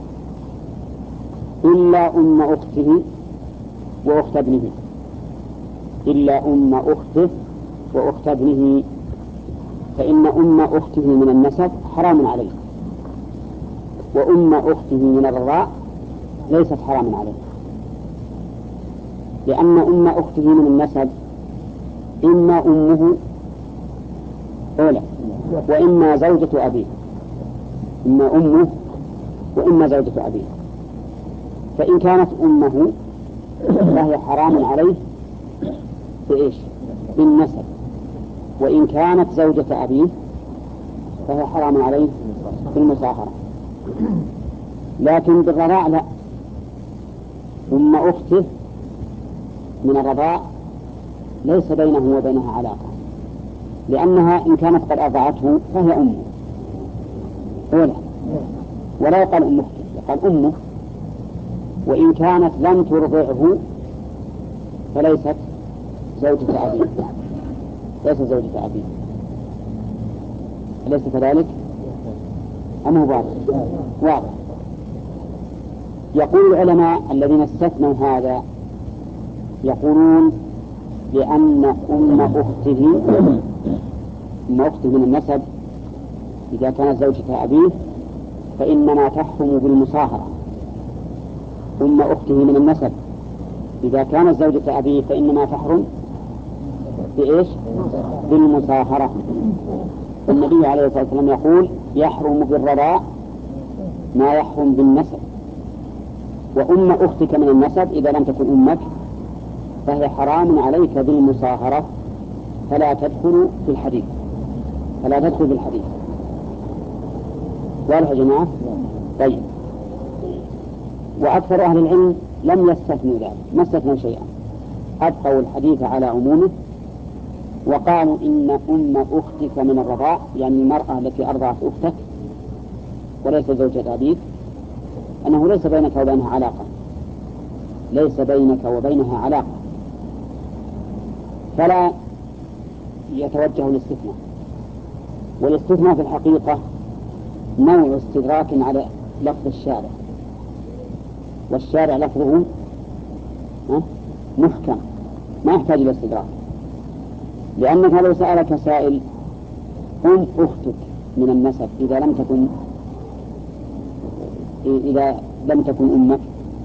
إلا أم أخته وأخت ابنه، إلا أم أخته وأخت ابنه، فإن أم أخته من النسب حرام عليه، وأم أخته من الرضاع ليست حرام عليه، لأن أم أخته من النسب إما أمه أولى وإما زوجة أبيه، إما أمه وإما زوجة أبيه، فإن كانت أمه فهي حرام عليه بإيش؟ بالنسب، وإن كانت زوجة أبيه فهي حرام عليه بالمصاهرة. لكن بالرضاع لا، أم أخته من الرضاع ليس بينه وبينها علاقة، لأنها إن كانت قد أرضعته فهي أمه أولى، ولا يقال أم أخته يقال أمه، وإن كانت لم ترضعه فليست زوجة أبيه، ليست زوجة أبيه، أليس كذلك؟ أم هو واضح؟ واضح. يقول العلماء الذين استثنوا هذا يقولون لأن أم أخته أم أخته من النسب إذا كانت زوجة أبيه فإنما تحرم بالمصاهرة، أم أخته من النسب إذا كانت زوجة أبيه فإنما تحرم بإيش؟ بالمصاهرة. النبي عليه الصلاة والسلام يقول يحرم بالرضاع ما يحرم بالنسب، وأم أختك من النسب إذا لم تكن أمك فهي حرام عليك بالمصاهرة، فلا تدخل في الحديث فلا تدخل في الحديث. واضح يا جماعة؟ طيب. وأكثر أهل العلم لم يستثنوا ذلك، ما استثنوا شيئا، أبقوا الحديث على عمومه وقالوا إن أم أختك من الرضاع، يعني المرأة التي أرضعت أختك وليس زوجة أبيك، أنه ليس بينك وبينها علاقة، ليس بينك وبينها علاقة، فلا يتوجه الاستثناء. والاستثناء في الحقيقة نوع استدراك على لفظ الشارع، والشارع لفظه محكم ما يحتاج إلى استدراك، لأنك لو سألك سائل أم أختك من النسب إذا لم تكن إذا لم تكن أمك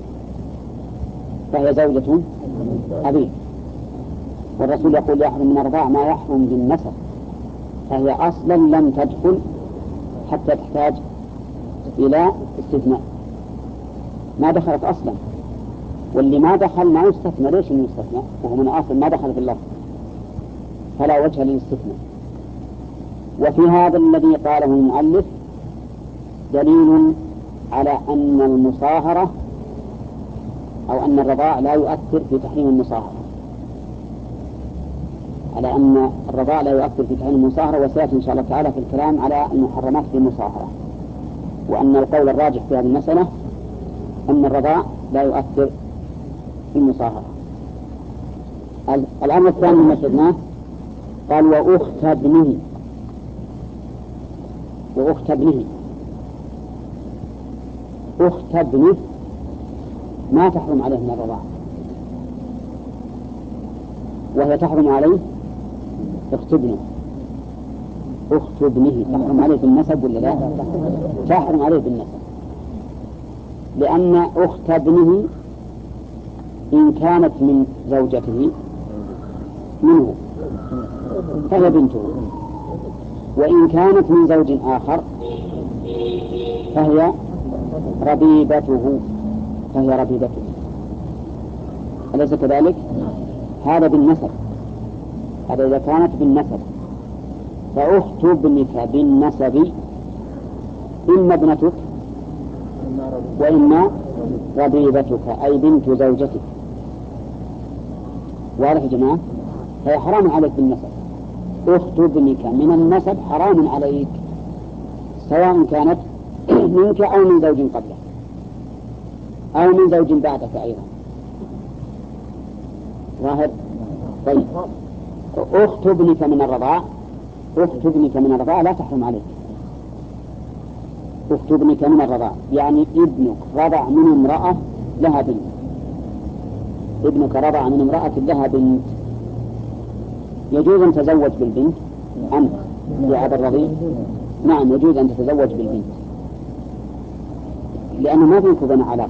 فهي زوجة أبيك، والرسول يقول يحرم من الرضاع ما يحرم بالنسب، فهي أصلا لم تدخل حتى تحتاج إلى استثناء، ما دخلت أصلا. واللي ما دخل ما يستثنى، ليش يستثنى وهو من أصل ما دخل في اللفظ، فلا وجه للاستثناء. وفي هذا الذي قاله المؤلف دليل على أن المصاهرة أو أن الرضاع لا يؤثر في تحريم المصاهرة، على أن الرضاع لا يؤثر في تحريم المصاهرة، وسيأتي إن شاء الله تعالى في الكلام على المحرمات في المصاهرة، وأن القول الراجح في هذه المسألة أن الرضاع لا يؤثر في المصاهرة. الأمر الثاني من شفناه قال وأخت ابنه، وأخت ابنه أخت ابنه ما تحرم عليه من الرضاع، وهي تحرم عليه أخت ابنه. أخت ابنه تحرم عليه بالنسب ولا لا؟ تحرم عليه بالنسب، لأن أخت ابنه إن كانت من زوجته منه فهي بنته، وإن كانت من زوج آخر فهي ربيبته فهي ربيبته أليس كذلك؟ هذا بالنسب، هذا إذا كانت بالنسب. فأخت ابنك بالنسب إما ابنتك وإما ربيبتك أي بنت زوجتك. واضح يا جماعة؟ هي حرام عليك بالنسب. أخت ابنك من النسب حرام عليك، سواء كانت منك أو من زوج قبله أو من زوج بعدك أيضا. ظاهر؟ طيب، أخت ابنك من الرضاع أخت ابنك من الرضاع لا تحرم عليك. أخت ابنك من الرضاع يعني ابنك رضع من امرأة لها بنت، ابنك رضع من امرأة لها بنت، يجوز أن تزوج بالبنت أنت يا أبا الرضيع؟ نعم يجوز أن تتزوج بالبنت، لأنه ما بينك وبين علاقة،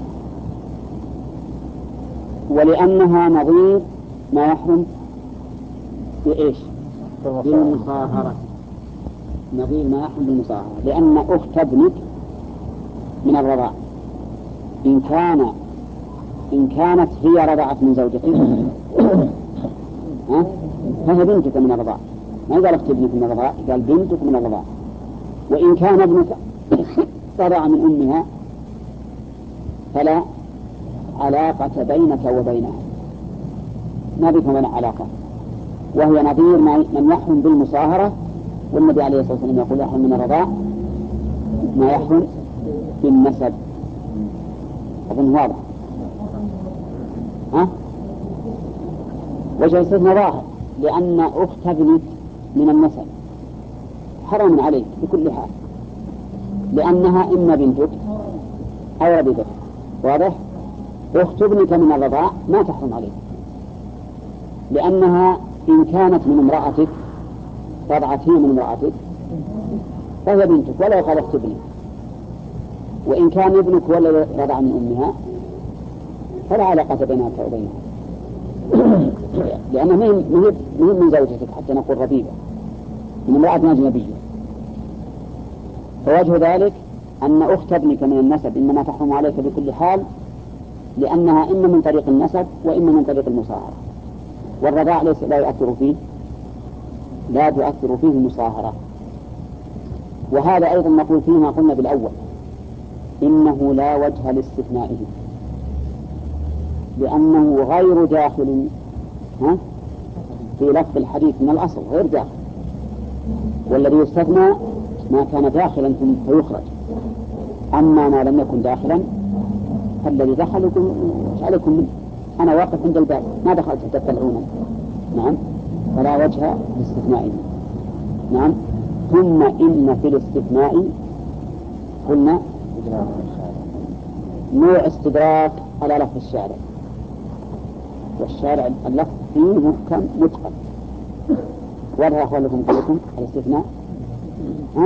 ولأنها نظير ما يحرم بإيش؟ بالمصاهرة، نظير ما يحرم بالمصاهرة، لأن أخت ابنك من الرضاع إن كان إن كانت هي رضعت من زوجتك ها فهي بنتك من الرضاع، ما قال أخت ابنك من الرضاع، قال بنتك من الرضاع. وإن كان ابنك رضع من أمها فلا علاقة بينك وبينها، ما بينكم وبين علاقة، وهي نظير من يحرم بالمصاهرة. والنبي عليه الصلاة والسلام يقول يحرم من الرضاع ما يحرم بالنسب. أظن واضح؟ ها؟ وجه الاستثناء ظاهر، لأن أخت ابنك من النسب حرام عليك بكل حال، لأنها إما بنتك أو ربيبتك. واضح؟ أخت ابنك من الرضاع ما تحرم عليك، لأنها إن كانت من امرأتك رضعت هي من امرأتك فهي بنتك ولا يقال أخت ابنك، وإن كان ابنك ولا رضع من أمها فلا علاقة بينك وبينها، لأنها مهم من زوجتك حتى نقول ربيبة، من امرأة أجنبية. فوجه ذلك أن أخت ابنك من النسب إنما تحرم عليك بكل حال، لأنها إما من طريق النسب وإما من طريق المصاهرة، والرضاع ليس لا يؤثر فيه لا تؤثر فيه المصاهرة. وهذا أيضا نقول فيه ما قلنا بالأول، إنه لا وجه لاستثنائه، لأنه غير داخل ها في لفظ الحديث من الأصل غير داخل، والذي يستثنى ما كان داخلا ثم يخرج. أما ما لم يكن داخلا فالذي دخل يقول ايش عليكم منه؟ أنا واقف عند الباب ما دخلت تطلعون. نعم، فلا وجه لاستثنائه. نعم. ثم إن في الاستثناء قلنا نوع استدراك على لفظ الشارع، والشارع اللفظ فيه محكم متقن. وهذا أخوان لكم قلتم الاستثناء ها؟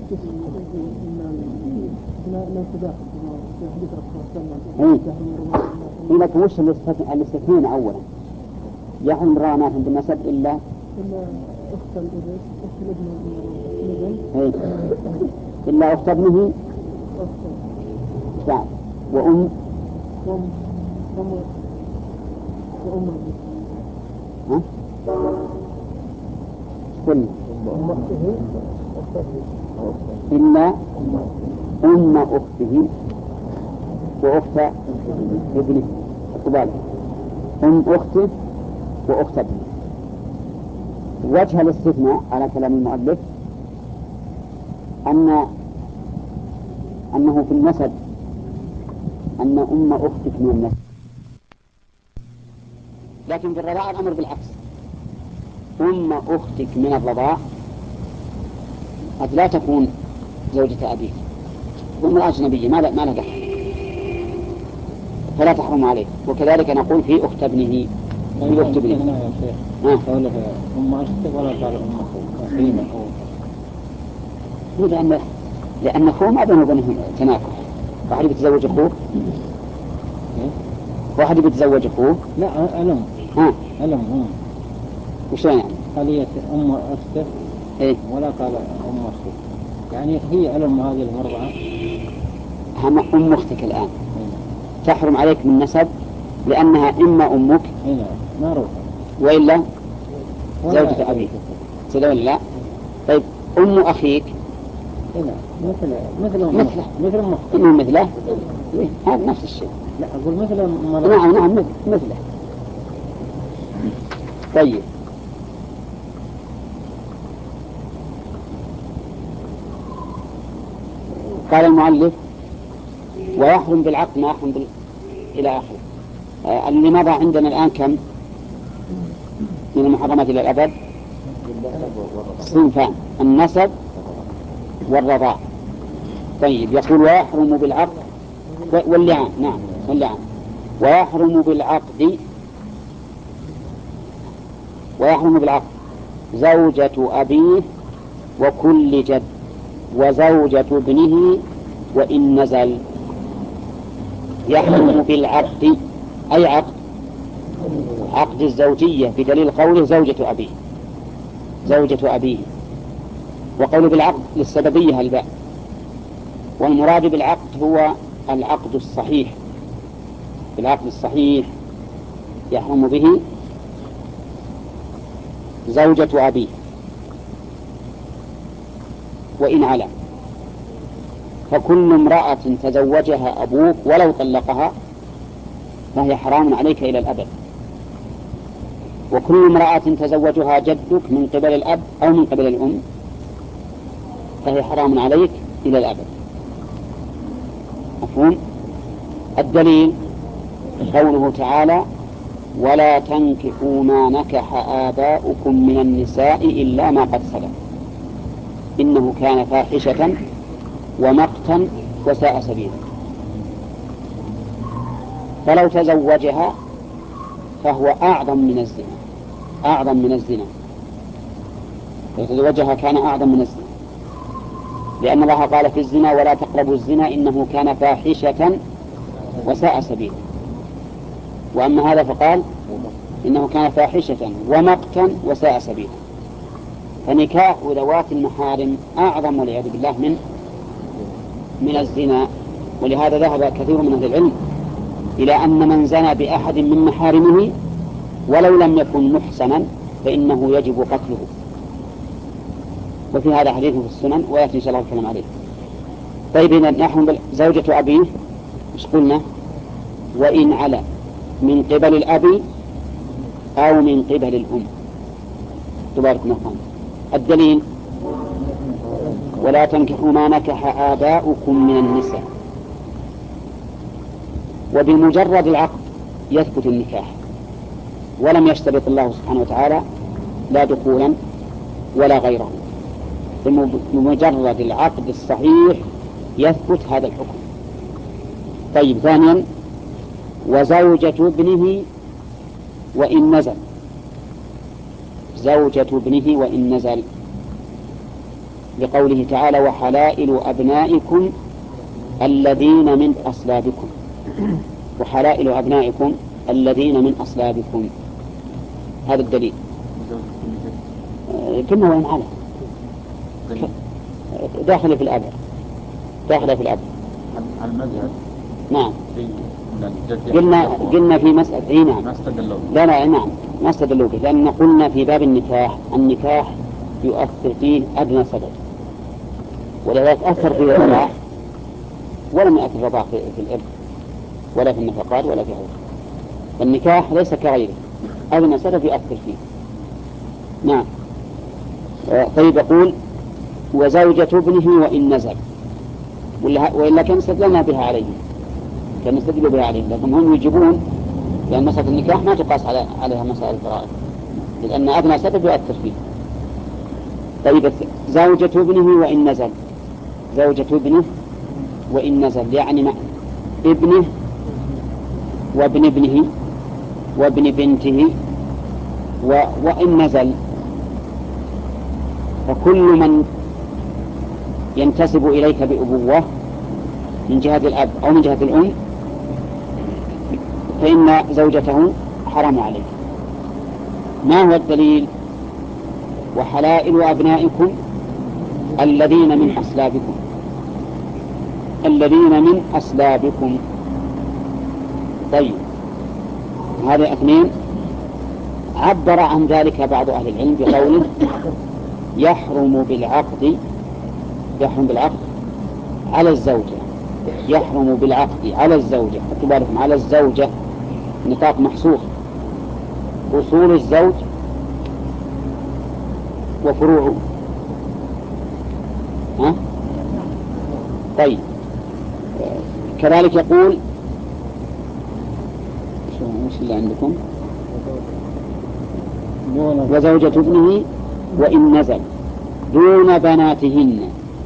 إيه لكن وش الاستثنين أولا؟ يحرم الرامات عند النسب إلا أخت الإبن أخت الابن إيه إلا أخت ابنه بعد وأم وأم وأم وأم ها؟ كل إلا أم أخته وأخت ابنه. قبالة أم أخته وأخت ابنه. وجه الاستثناء على كلام المؤلف أن أنه في النسب أن أم أختك من النسب، لكن في الرضاعة الأمر بالعكس. أم أختك من الرضاع قد لا تكون زوجة أبيك، وامرأة أجنبية ما ما لها دخل فلا تحرم عليه. وكذلك نقول في أخت ابنه في أخت ابنه قوله أم أختك ولا قال أم أخوك حين أخوك، لأن لأن أخوه ما بينه وبينهم تناكح. واحد بيتزوج أخوه واحد بيتزوج أخوه لا ألم ها ألم أم وش يعني؟ قال أم أختك إيه؟ ولا قال أم أختك، يعني هي ألم هذه المرضعة. هم أم أختك الآن تحرم عليك من نسب لأنها إما أمك هنا معروفة وإلا زوجة أبيك. سلام لا. طيب أم أخيك هنا مثل مثل مثله مثل أم أختك إنه مثله هذا نفس الشيء. لا أقول مثل مرض. نعم نعم مثله. طيب قال المؤلف ويحرم بالعقد ما يحرم بال... إلى آخره. آه اللي مضى عندنا الآن كم من المحرمات إلى الأبد؟ صنفان: النسب والرضاع. طيب يقول ويحرم بالعقد واللعان. نعم واللعان. ويحرم بالعقد ويحرم بالعقد زوجة أبيه وكل جد وزوجة ابنه وإن نزل. يحرم بالعقد أي عقد عقد الزوجية بدليل قوله زوجة أبيه زوجة أبيه، وقوله بالعقد للسببية الباء، والمراد بالعقد هو العقد الصحيح. بالعقد الصحيح يحرم به زوجة أبيه وإن على. فكل امرأة تزوجها أبوك ولو طلقها فهي حرام عليك إلى الأبد، وكل امرأة تزوجها جدك من قبل الأب أو من قبل الأم فهي حرام عليك إلى الأبد. مفهوم؟ الدليل قوله تعالى ولا تنكحوا ما نكح آباؤكم من النساء إلا ما قد سلف إنه كان فاحشة ومقتا وساء سبيلا. فلو تزوجها فهو أعظم من الزنا أعظم من الزنا لو تزوجها كان أعظم من الزنا، لأن الله قال في الزنا ولا تقربوا الزنا إنه كان فاحشة وساء سبيلا. وأما هذا فقال إنه كان فاحشة ومقتا وساء سبيلا. فنكاح ذوات المحارم أعظم والعياذ بالله من من الزنا. ولهذا ذهب كثير من أهل العلم إلى أن من زنى بأحد من محارمه ولو لم يكن محسنا فإنه يجب قتله. وفي هذا حديث في السنن ويأتي إن شاء الله الكلام عليه. طيب نحن زوجة أبيه مش قلنا وإن على من قبل الأب أو من قبل الأم. تبارك الله. الدليل: ولا تنكحوا ما نكح آباؤكم من النساء. وبمجرد العقد يثبت النكاح، ولم يشترط الله سبحانه وتعالى لا دخولا ولا غيره. بمجرد العقد الصحيح يثبت هذا الحكم. طيب، ثانيا: وزوجة ابنه وإن نزل. زوجة ابنه وإن نزل، لقوله تعالى: وحلائل أبنائكم الذين من أصلابكم. وحلائل أبنائكم الذين من أصلابكم، هذا الدليل. كلمة وإن على داخل في الأب، داخل في الأب. المذهب نعم. قلنا قلنا في مسألة إيه نعم. لا لا نعم ما استدلوا به، لأن قلنا في باب النكاح النكاح يؤثر فيه أدنى سبب، ولذلك أثر فيه الرضاع ولم يأثر الرضاع في, في الإرث ولا في النفقات ولا في غيره. النكاح ليس كغيره، أدنى سبب يؤثر فيه. نعم. طيب، يقول: وزوجة ابنه وإن نزل. وإلا كان استدلنا بها عليهم، كان يستدلوا بها عليهم، لكن هم يجيبون لأن مسألة النكاح ما تقاس على عليها مسألة الفرائض، لأن أدنى سبب يؤثر فيه. طيب، زوجة ابنه وإن نزل. زوجة ابنه وإن نزل يعني مع ابنه وابن ابنه وابن بنته و... وإن نزل، فكل من ينتسب إليك بأبوة من جهة الأب أو من جهة الأم فإن زوجته حرام عليه. ما هو الدليل؟ وحلائل أبنائكم الذين من أصلابكم. الذين من أصلابكم. طيب، هذا اثنين. عبر عن ذلك بعض أهل العلم بقوله: يحرم بالعقد يحرم بالعقد على الزوجة. يحرم بالعقد على الزوجة، خذوا بالكم، على الزوجة نطاق محصور، أصول الزوج وفروعه. ها؟ طيب، كذلك يقول: وش اللي عندكم؟ وزوجة ابنه وإن نزل دون بناتهن.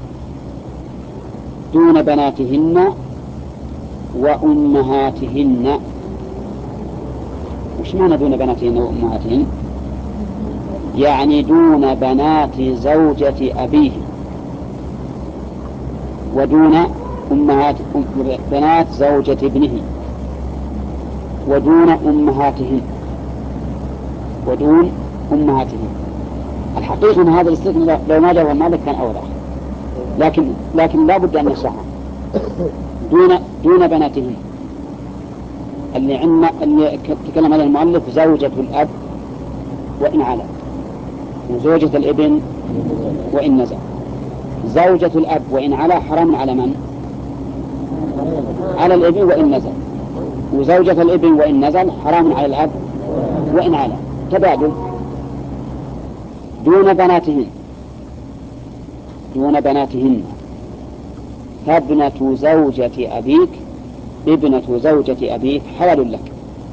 دون بناتهن وأمهاتهن. وش معنى دون بناتهن وأمهاتهن؟ يعني دون بنات زوجة أبيه ودون أمهات بنات زوجة ابنه ودون أمهاتهن ودون أمهاتهن. الحقيقة أن هذا الاستثناء لو ما جاء مالك كان أوضح، لكن لكن لا بد أن نشرحه. دون دون بناتهن اللي عندنا اللي تكلم عليه المؤلف زوجة الأب وإن علا، وزوجة الابن وإن نزل. زوجة الأب وإن علا حرام على من؟ على الابن وإن نزل. وزوجة الابن وإن نزل حرام على الأب وإن علا، تبادل. دون بناتهن دون بناتهن فابنة زوجة أبيك ابنة زوجة أبيك حلال لك.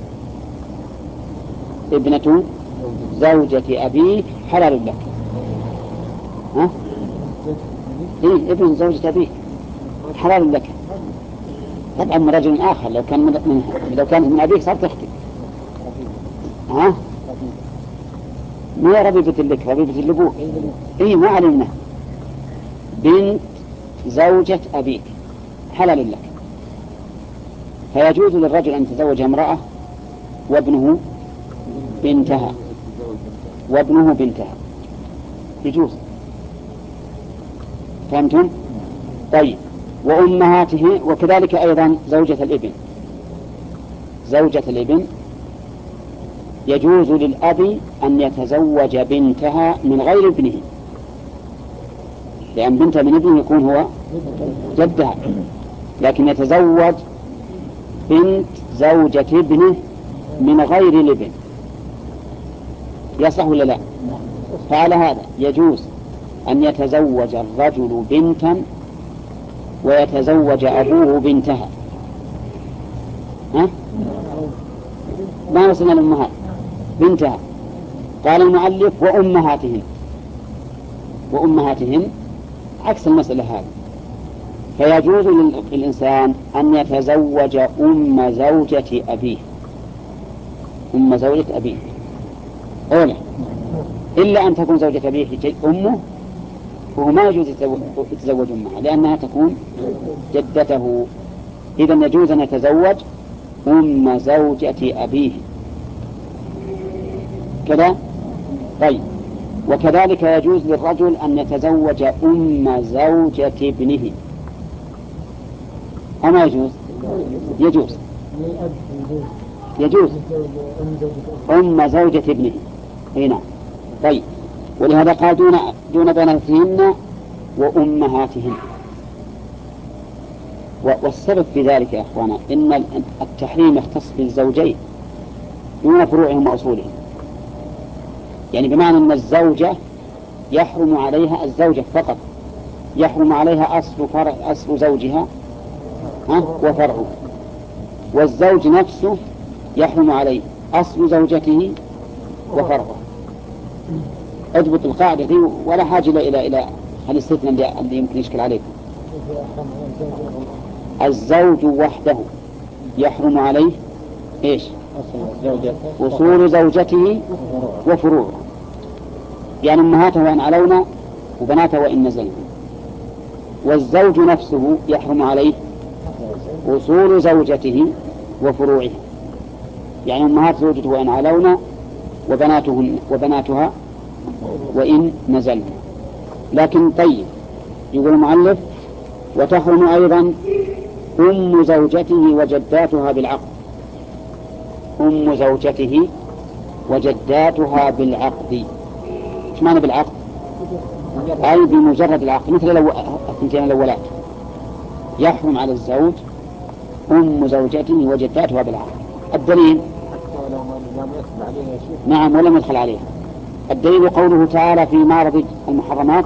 ابنة زوجة أبيك حلال لك. ها؟ إيه، ابن زوجة أبيك حلال لك. طبعا من رجل آخر، لو كان من لو كانت من أبيك صارت أختك. ها؟ ما ربيبة لك، ربيبة لأبوك. إيه، ما علمنا. بنت زوجة أبيك حلال لك، فيجوز للرجل أن يتزوج امرأة وابنه بنتها وابنه بنتها، يجوز. فهمتم؟ طيب، وأمهاته وكذلك أيضا زوجة الابن. زوجة الابن يجوز للأب أن يتزوج بنتها من غير ابنه، لأن بنتها من ابنه يكون هو جدها، لكن يتزوج بنت زوجة ابنه من غير الابن. يصح ولا لا؟ فعلى هذا يجوز أن يتزوج الرجل بنتا ويتزوج أبوه بنتها. ها؟ ما وصلنا للأمهات، بنتها. قال المؤلف وأمهاتهن، وأمهاتهن عكس المسألة هذه. فيجوز للإنسان أن يتزوج أم زوجة أبيه، أم زوجة أبيه أولا، إلا أن تكون زوجة أبيه أمه، وهو ما يجوز يتزوج أمها لأنها تكون جدته. إذن يجوز أن يتزوج أم زوجة أبيه كذا. طيب، وكذلك يجوز للرجل أن يتزوج أم زوجة ابنه. أما يجوز؟ يجوز يجوز أم زوجة ابنه. هنا طيب، ولهذا قال دون دون بناتهن وأمهاتهن. والسبب في ذلك يا أخوانا إن التحريم يختص بالزوجين دون فروعهم وأصولهم. يعني بمعنى أن الزوجة يحرم عليها الزوجة فقط، يحرم عليها أصل فرع أصل زوجها وفرعه، والزوج نفسه يحرم عليه أصل زوجته وفرعه. اضبط القاعدة دي ولا حاجة إلى إلى الاستثناء اللي يمكن يشكل عليكم. الزوج وحده يحرم عليه إيش؟ أصول زوجته وفروعه، يعني أمهاته وإن علونا وبناته وإن نزلنا. والزوج نفسه يحرم عليه أصول زوجته وفروعه، يعني أمهات زوجته وإن علونا وبناتهن وبناتها وإن نزلنا. لكن طيب، يقول المؤلف وتحرم أيضا أم زوجته وجداتها بالعقد. أم زوجته وجداتها بالعقد، ايش معنى بالعقد؟ أي بمجرد العقد، مثل الثنتين الأولات. يحرم على الزوج أم زوجته وجداتها بالعقد. الدليل نعم ولم يدخل عليها. الدليل قوله تعالى في معرض المحرمات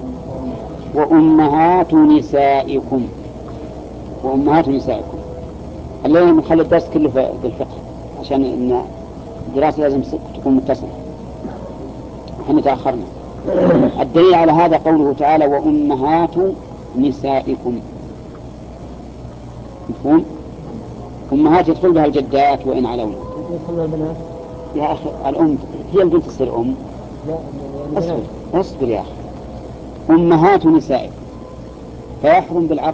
وأمهات نسائكم، وأمهات نسائكم. الليلة نخلي الدرس كله في الفقه عشان إن الدراسة لازم تكون متصلة، احنا تأخرنا. الدليل على هذا قوله تعالى وأمهات نسائكم. مفهوم؟ أمهات يدخل بها الجدات وإن علونا. يا أخي الأم هي البنت تصير أم. أصبر أصبر يا أخي. أمهات نسائكم فيحرم بالعقد،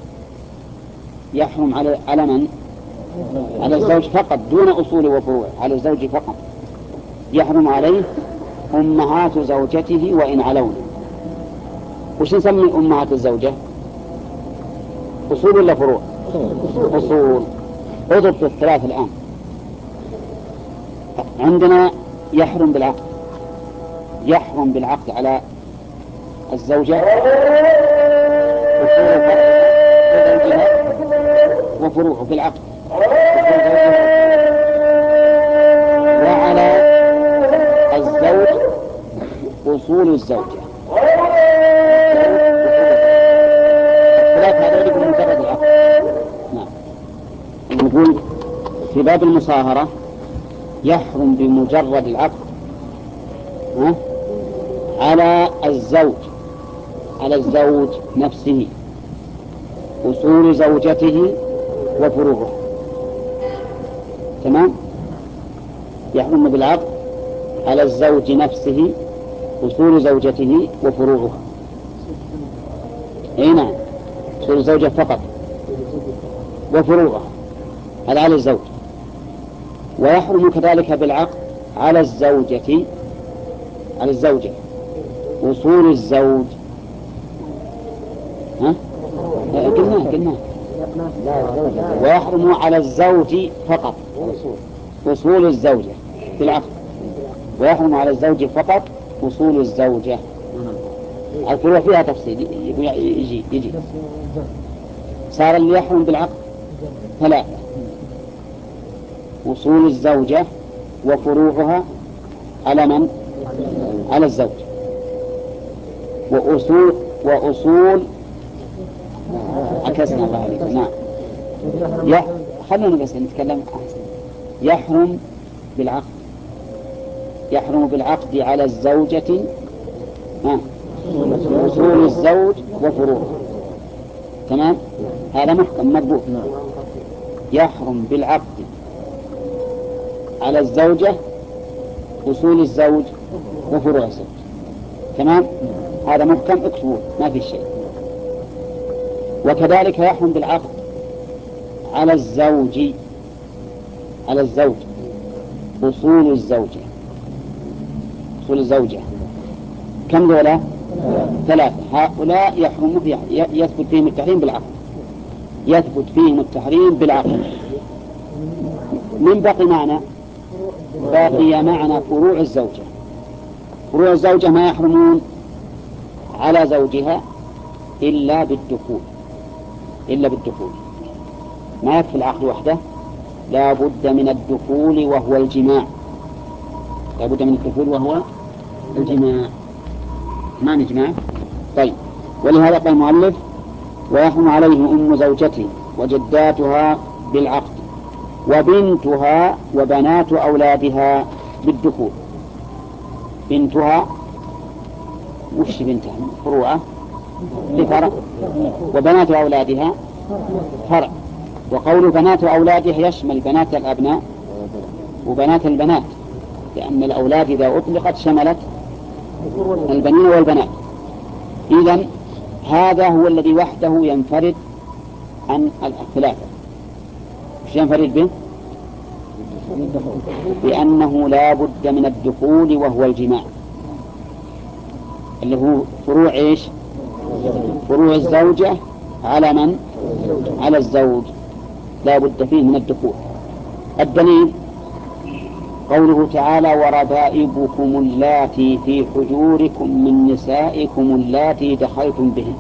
يحرم على على من؟ على الزوج فقط دون أصول وفروع، على الزوج فقط. يحرم عليه أمهات زوجته وإن علونا. وش نسمي أمهات الزوجة؟ أصول ولا فروع؟ أصول. اضرب في الثلاث الآن. عندنا يحرم بالعقد، يحرم بالعقد على الزوجة وفروعه في العقد، وعلى الزوج أصول الزوجة. ثلاث هذول بمجرد العقد. نعم. نقول في باب المصاهرة يحرم بمجرد العقد ها؟ على الزوج على الزوج نفسه أصول زوجته وفروعه. تمام؟ يحرم بالعقد على الزوج نفسه أصول زوجته وفروعه. اي نعم، أصول الزوجة فقط وفروعه هذا على الزوج. ويحرم كذلك بالعقد على الزوجة على الزوجة أصول الزوج. ها؟ قلنا قلنا ويحرم على الزوج فقط أصول الزوجة في العقد، ويحرم على الزوج فقط أصول الزوجة. الفروع فيها تفصيل يجي يجي صار اللي يحرم بالعقد ثلاثة: أصول الزوجة وفروعها على من؟ على الزوج. وأصول وأصول عكسنا الله عليك. نعم. يح... خلونا بس نتكلم أحسن. يحرم بالعقد يحرم بالعقد على الزوجة ها أصول الزوج وفروعه. تمام. هذا محكم مضبوط. يحرم بالعقد على الزوجة أصول الزوج وفروع الزوج. تمام. هذا محكم اكتبوه ما في شيء. وكذلك يحرم بالعقد على الزوج على الزوج أصول الزوجة أصول الزوجة. كم دولة؟ ثلاثة. هؤلاء يحرم يثبت فيهم التحريم بالعقد يثبت فيهم التحريم بالعقد. من بقي معنا؟ باقي معنا فروع الزوجة. فروع الزوجة ما يحرمون على زوجها إلا بالدخول إلا بالدخول ما يكفي العقد وحده، لا بد من الدخول وهو الجماع لا بد من الدخول وهو الجماع. ما نجمع. طيب. ولهذا قال المؤلف ويحرم عليه أم زوجته وجداتها بالعقد وبنتها وبنات أولادها بالدخول. بنتها وش بنتها؟ فروعة لفرع. وبنات أولادها فرع. وقول بنات أولادها يشمل بنات الأبناء وبنات البنات، لأن الأولاد إذا أطلقت شملت البنين والبنات. إذن هذا هو الذي وحده ينفرد عن الثلاثة. مش ينفرد به؟ بأنه لا بد من الدخول وهو الجماع اللي هو فروع إيش؟ فروع الزوجة على من؟ على الزوج لا بد فيه من الدخول. الدليل قوله تعالى وربائبكم اللاتي في حجوركم من نسائكم اللاتي دخلتم بهن.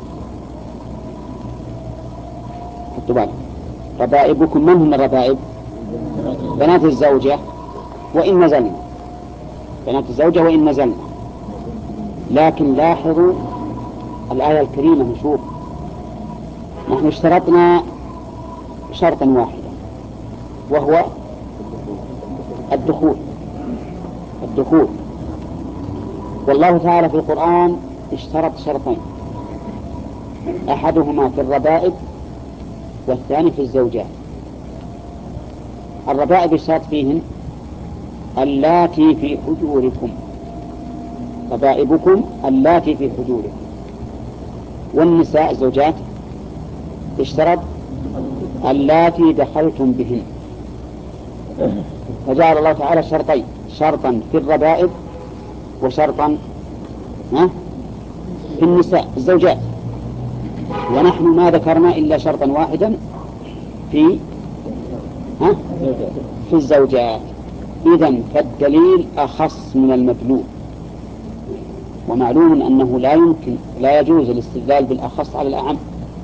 خذوا بالكم. ربائبكم من هم الربائب؟ بنات الزوجة وإن نزلنا بنات الزوجة وإن نزلنا. لكن لاحظوا الآية الكريمة. نشوف نحن اشترطنا شرطا واحدا وهو الدخول الدخول والله تعالى في القرآن اشترط شرطين، أحدهما في الربائب والثاني في الزوجات. الربائب اشترط فيهن اللاتي في حجوركم ربائبكم اللاتي في حجوركم. والنساء الزوجات اشترط اللاتي دخلتم بهن. فجعل الله تعالى شرطين، شرطا في الربائب وشرطا في النساء الزوجات. ونحن ما ذكرنا إلا شرطا واحدا في ها؟ في الزوجات. إذن فالدليل أخص من المدلول. ومعلوم أنه لا يمكن لا يجوز الاستدلال بالأخص على الأعم،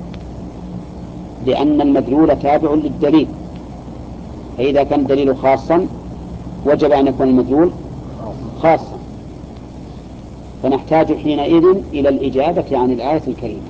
لأن المدلول تابع للدليل. فإذا كان الدليل خاصا وجب أن يكون المدلول خاصا. فنحتاج حينئذ إلى الإجابة عن الآية الكريمة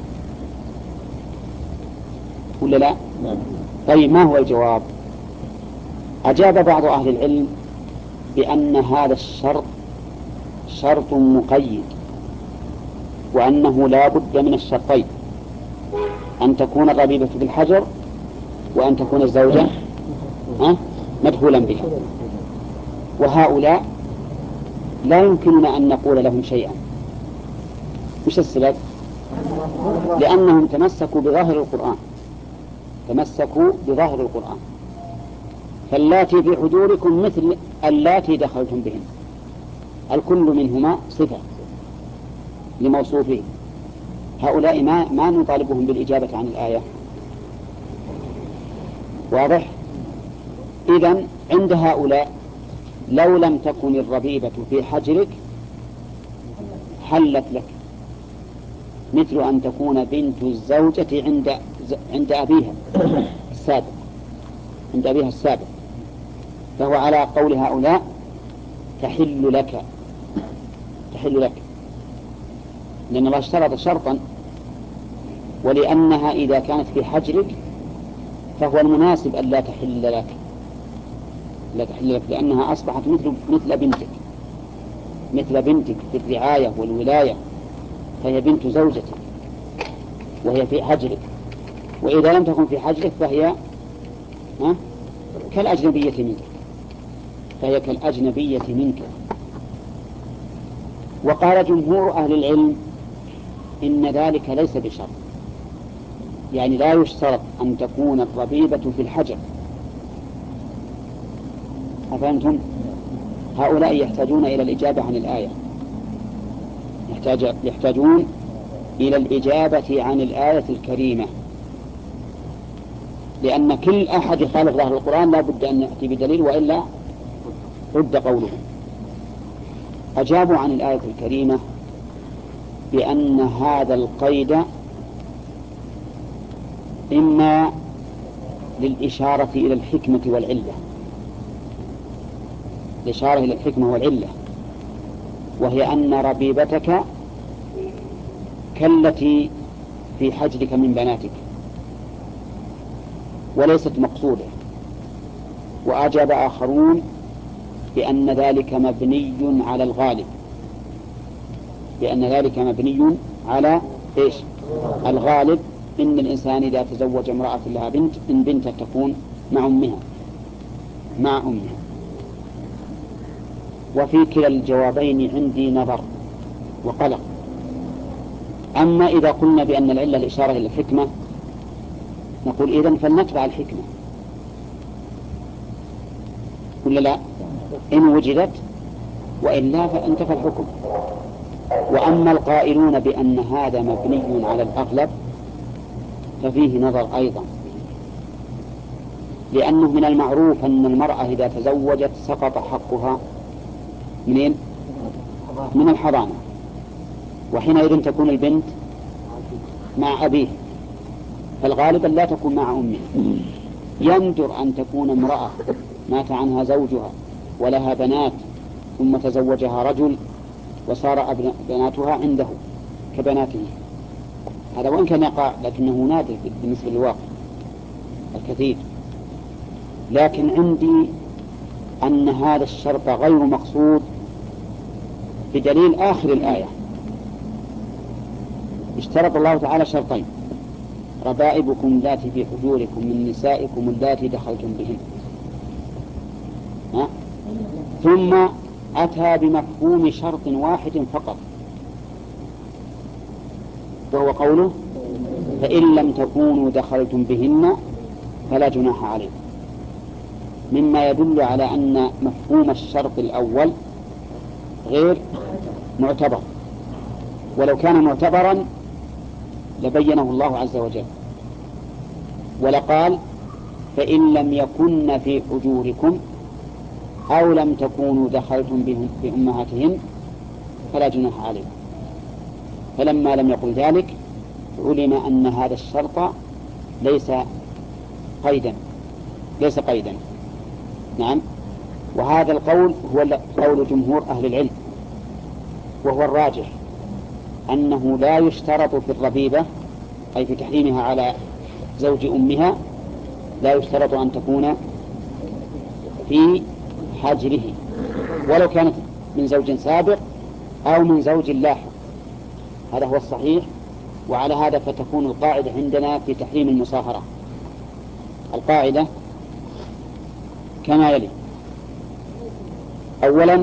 ولا لا؟ طيب ما هو الجواب؟ أجاب بعض أهل العلم بأن هذا الشرط شرط مقيد، وأنه لا بد من الشرطين، أن تكون الربيبة بالحجر وأن تكون الزوجة مدخولا بها. وهؤلاء لا يمكننا أن نقول لهم شيئا. مش السبب؟ لأنهم تمسكوا بظاهر القرآن تمسكوا بظاهر القرآن فاللاتي في حجوركم مثل اللاتي دخلتم بهن، الكل منهما صفة لموصوفه. هؤلاء ما, ما نطالبهم بالإجابة عن الآية. واضح؟ إذن عند هؤلاء لو لم تكن الربيبة في حجرك حلت لك، مثل أن تكون بنت الزوجة عند عند أبيها السابق عند أبيها السابق فهو على قول هؤلاء تحل لك تحل لك، لأن الله اشترط شرطا، ولأنها إذا كانت في حجرك فهو المناسب أن لا تحل لك لا تحل لك لأنها أصبحت مثل مثل بنتك مثل بنتك في الرعاية والولاية، فهي بنت زوجتك وهي في حجرك، وإذا لم تكن في حجرك فهي ها كالأجنبية منك فهي كالأجنبية منك. وقال جمهور أهل العلم إن ذلك ليس بشرط، يعني لا يشترط أن تكون الربيبة في الحجر. أفهمتم؟ هؤلاء يحتاجون إلى الإجابة عن الآية، يحتاج يحتاجون إلى الإجابة عن الآية الكريمة، لأن كل أحد يخالف ظاهر القرآن لا بد أن يأتي بدليل وإلا رد قوله. أجابوا عن الآية الكريمة بأن هذا القيد إما للإشارة إلى الحكمة والعلة، الإشارة إلى الحكمة والعلة، وهي أن ربيبتك كالتي في حجرك من بناتك وليست مقصودة. وأجاب آخرون بأن ذلك مبني على الغالب، بأن ذلك مبني على إيش؟ الغالب، إن الإنسان إذا تزوج امرأة لها بنت إن بنت تكون مع أمها مع أمها. وفي كلا الجوابين عندي نظر وقلق. أما إذا قلنا بأن العلة الإشارة إلى الحكمة نقول إذن فلنتبع الحكمة، ولا لا؟ إن وجدت، وإلا فانتفى الحكم. وأما القائلون بأن هذا مبني على الأغلب ففيه نظر أيضا، لأنه من المعروف أن المرأة إذا تزوجت سقط حقها منين؟ من الحضانة، وحينئذ تكون البنت مع أبيه، فالغالب لا تكون مع أمه. يندر أن تكون امرأة مات عنها زوجها ولها بنات ثم تزوجها رجل وصار بناتها عنده كبناته، هذا وإن كان يقع لكنه نادر بالنسبة للواقع الكثير. لكن عندي أن هذا الشرط غير مقصود بدليل آخر الآية. اشترط الله تعالى شرطين: ربائبكم اللاتي في حجوركم من نسائكم اللاتي دخلتم بهن، ها؟ ثم أتى بمفهوم شرط واحد فقط، وهو قوله فإن لم تكونوا دخلتم بهن فلا جناح عليكم، مما يدل على أن مفهوم الشرط الأول غير معتبر، ولو كان معتبرا لبينه الله عز وجل ولقال فإن لم يكن في حجوركم أو لم تكونوا دخلتم بأمهاتهن فلا جناح عليكم. فلما لم يقل ذلك علم أن هذا الشرط ليس قيدا ليس قيدا نعم. وهذا القول هو قول جمهور أهل العلم، وهو الراجح، أنه لا يشترط في الربيبة أي في تحريمها على زوج أمها لا يشترط أن تكون في حجره ولو كانت من زوج سابق أو من زوج لاحق، هذا هو الصحيح. وعلى هذا فتكون القاعدة عندنا في تحريم المصاهرة. القاعدة كما يلي: أولا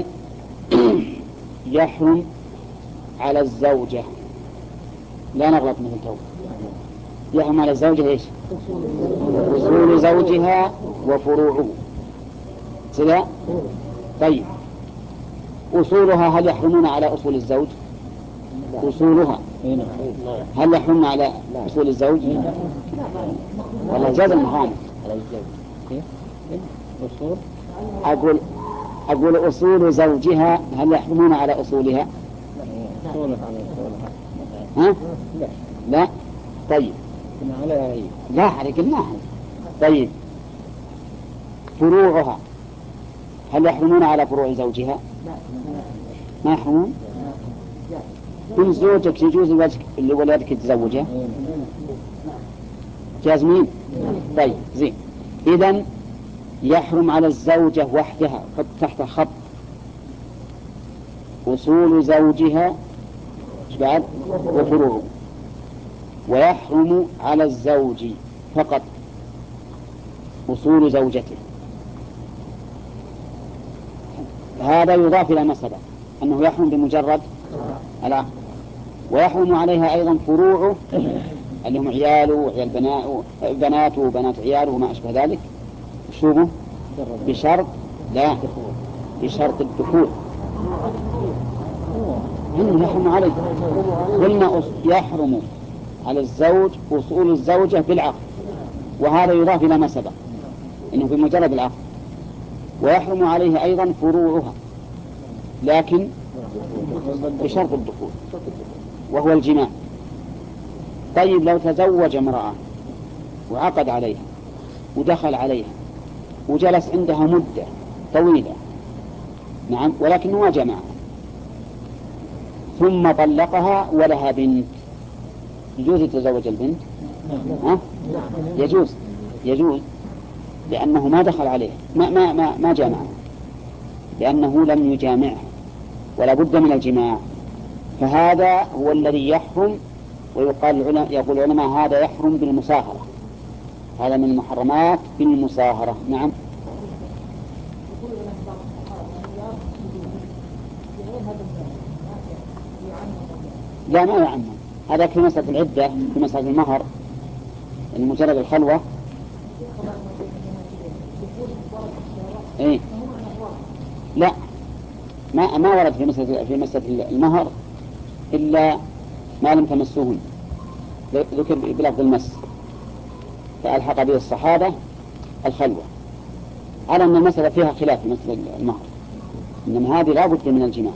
يحرم على الزوجة، لا نغلط مثل تو، يحرم على الزوجة إيش؟ أصول زوجها وفروعه سلا. طيب أصولها هل يحرمون على أصول الزوج؟ أصولها هل يحرمون على أصول الزوج؟ والله جاز المحرم. أقول أقول أصول زوجها هل يحرمون على أصولها؟ ها؟ لا. طيب لا حرك الناحية. طيب فروعها هل يحرمون على فروع زوجها؟ ما يحرمون؟ من زوجك يجوز لوجهك- لولدك تزوجه؟ جازمين؟ طيب زين. إذن يحرم على الزوجة وحدها، حط تحت خط، أصول زوجها إيش بعد؟ وفروعه. ويحرم على الزوج فقط أصول زوجته. هذا يضاف إلى ما سبق أنه يحرم بمجرد العقد. ويحرم عليها أيضا فروعه اللي هم عياله وعيال بناته بناته وبنات عياله وما أشبه ذلك. شوفوا بشرط لا بشرط الدخول إنه يحرم عليه. قلنا يحرم على الزوج أصول الزوجة بالعقد، وهذا يضاف إلى ما سبق إنه بمجرد العقد. ويحرم عليه أيضا فروعها لكن بشرط الدخول وهو الجماع. طيب لو تزوج امرأة وعقد عليها ودخل عليها وجلس عندها مدة طويلة، نعم، ولكنه ما جمع، ثم طلقها ولها بنت، يجوز يتزوج البنت؟ ها؟ يجوز يجوز لأنه ما دخل عليها، ما ما ما, ما جامع، لأنه لم يجامعها ولا بد من الجماع. فهذا هو الذي يحرم، ويقال العلماء يقول العلماء هذا يحرم بالمصاهرة، هذا من المحرمات بالمصاهرة. نعم. لا ما يعمم، هذا في مسألة العدة، في مسألة المهر المجرد الخلوة. إيه؟ لا ما ما ورد في مسألة في مسألة المهر إلا ما لم تمسوهن، ذكر بلفظ المس، فألحق به الصحابة الخلوة، على أن المسألة فيها خلاف في مسألة المهر، إنما هذه لا بد من الجماع.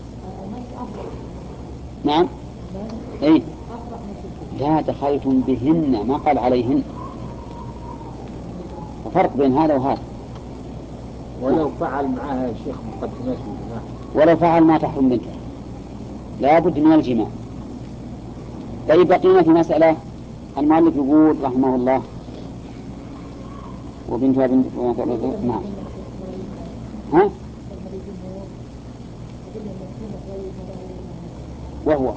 نعم. إيه؟ لا دخلتم بهن، ما قال عليهن، وفرق بين هذا وهذا. ولو فعل معها يا شيخ مقدمات الجماع، ولو فعل ما تحرم بنته لا بد من الجماع. طيب بقينا في مسألة المؤلف يقول رحمه الله وبنتها بنت نعم. ها؟ وهو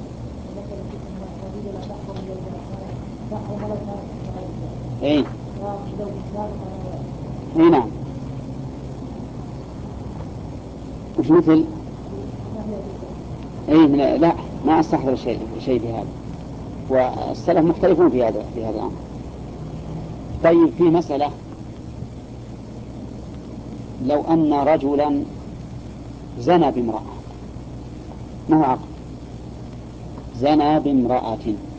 ايه ايه نعم. وش مثل ايه لا, لا ما استحضر شيء شيء في هذا، والسلف مختلفون في هذا في هذا الامر. طيب في مسألة، لو أن رجلا زنى بامرأة، ما هو عقد، زنى بامرأة،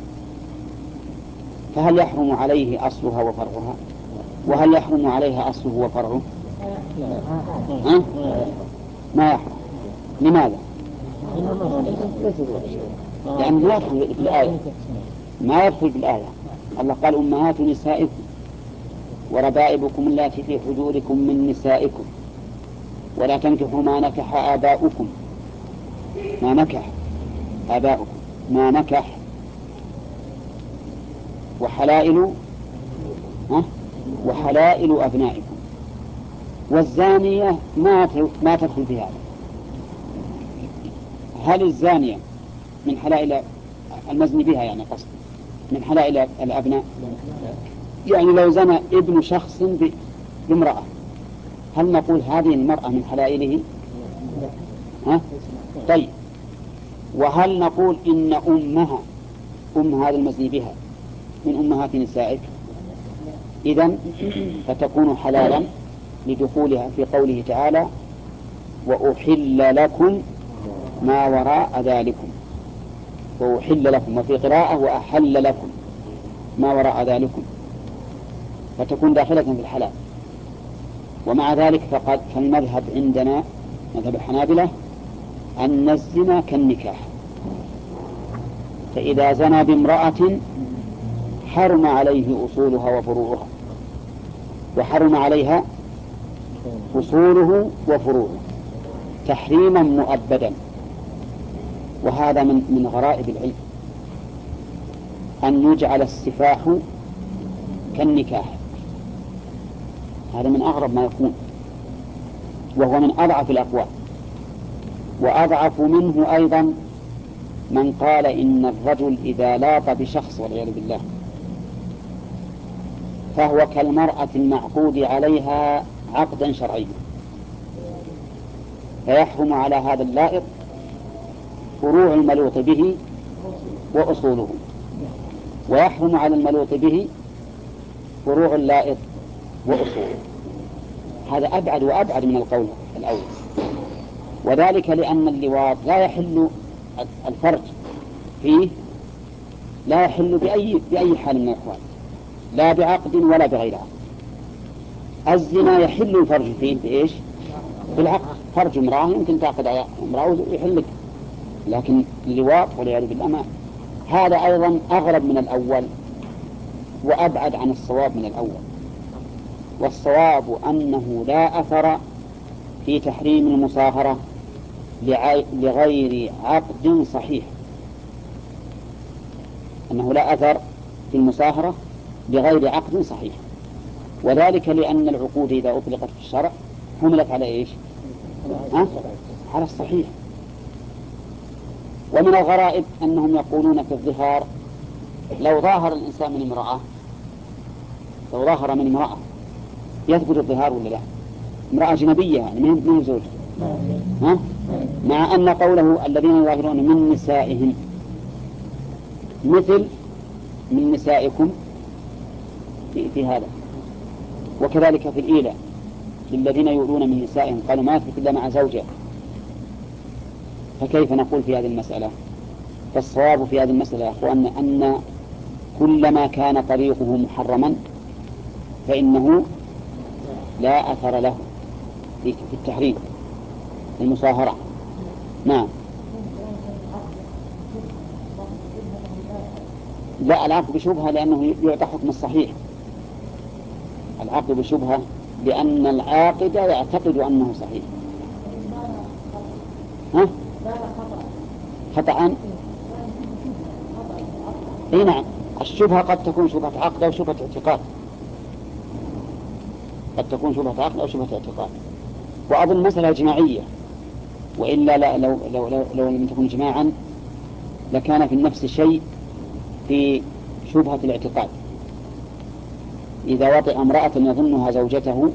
فهل يحرم عليه أصلها وفرعها؟ وهل يحرم عليها أصله وفرعه؟ ها؟ ما يحرم. لماذا؟ لأنه لا يدخل في الآية، ما يدخل في الآية. الله قال أمهات نسائكم وربائبكم اللاتي في حجوركم من نسائكم ولا تنكحوا ما نكح آباؤكم، ما نكح آباؤكم، ما نكح، وحلائل ها وحلائل أبنائكم. والزانية ما ما تدخل في هذا. هل الزانية من حلائل المزني بها يعني قصد من حلائل الأبناء؟ يعني لو زنى ابن شخص بامرأة هل نقول هذه المرأة من حلائله؟ ها؟ طيب، وهل نقول إن أمها أم هذا المزني بها من أمهات نسائك؟ إذن فتكون حلالا لدخولها في قوله تعالى وأحل لكم ما وراء ذلكم، وأحل لكم، وفي قراءة وأحل لكم ما وراء ذلكم، فتكون داخلة في الحلال. ومع ذلك فقد فالمذهب عندنا مذهب الحنابلة أن الزنا كالنكاح، فإذا زنى بامرأة حرم عليه أصولها وفروعها، وحرم عليها أصوله وفروعه تحريما مؤبدا، وهذا من من غرائب العلم أن يجعل السفاح كالنكاح، هذا من أغرب ما يكون، وهو من أضعف الأقوال. وأضعف منه أيضا من قال إن الرجل إذا لاط بشخص والعياذ بالله فهو كالمرأة المعقود عليها عقدا شرعيا، فيحرم على هذا اللائط فروع الملوط به وأصوله، ويحرم على الملوط به فروع اللائط وأصوله. هذا أبعد وأبعد من القول الأول، وذلك لأن اللواط لا يحل الفرج فيه، لا يحل بأي, بأي حال من الأحوال، لا بعقد ولا بغير عقد. الزنا يحل الفرج فيه بإيش؟ بالعقد. فرج امرأة يمكن تأخذ على امرأة ويحلك، لكن اللواط والعياذ بالله هذا أيضا أغرب من الأول وأبعد عن الصواب من الأول. والصواب أنه لا أثر في تحريم المصاهرة لغير عقد صحيح، أنه لا أثر في المصاهرة لغير عقد صحيح، وذلك لأن العقود إذا أطلقت في الشرع حملت على إيش؟ أه؟ على الصحيح. ومن الغرائب أنهم يقولون في الظهار لو ظاهر الإنسان من امرأة لو ظاهر من امرأة يثبت الظهار ولا لا؟ امرأة أجنبية يعني من زوج، ها؟ مع أن قوله الذين يظاهرون من نسائهم مثل من نسائكم في, في هذا، وكذلك في الإيلاء للذين يؤذون من نسائهم قالوا ما يثبت إلا مع زوجه. فكيف نقول في هذه المسألة؟ فالصواب في هذه المسألة يا أخوان أن كل ما كان طريقه محرما فإنه لا أثر له في التحريم المصاهرة. نعم. لا، العقد بشبهة لأنه يعطى حكم الصحيح. العقد بشبهة لأن العاقد يعتقد أنه صحيح. ها؟ خطأ. اي نعم، الشبهة قد تكون شبهة عقد أو شبهة اعتقاد، قد تكون شبهة عقد أو شبهة اعتقاد. وأظن مسألة جماعية، وإلا لا لو, لو, لو, لو لم تكن جماعا لكان في النفس شيء في شبهة الاعتقاد. إذا وطئ امرأة يظنها زوجته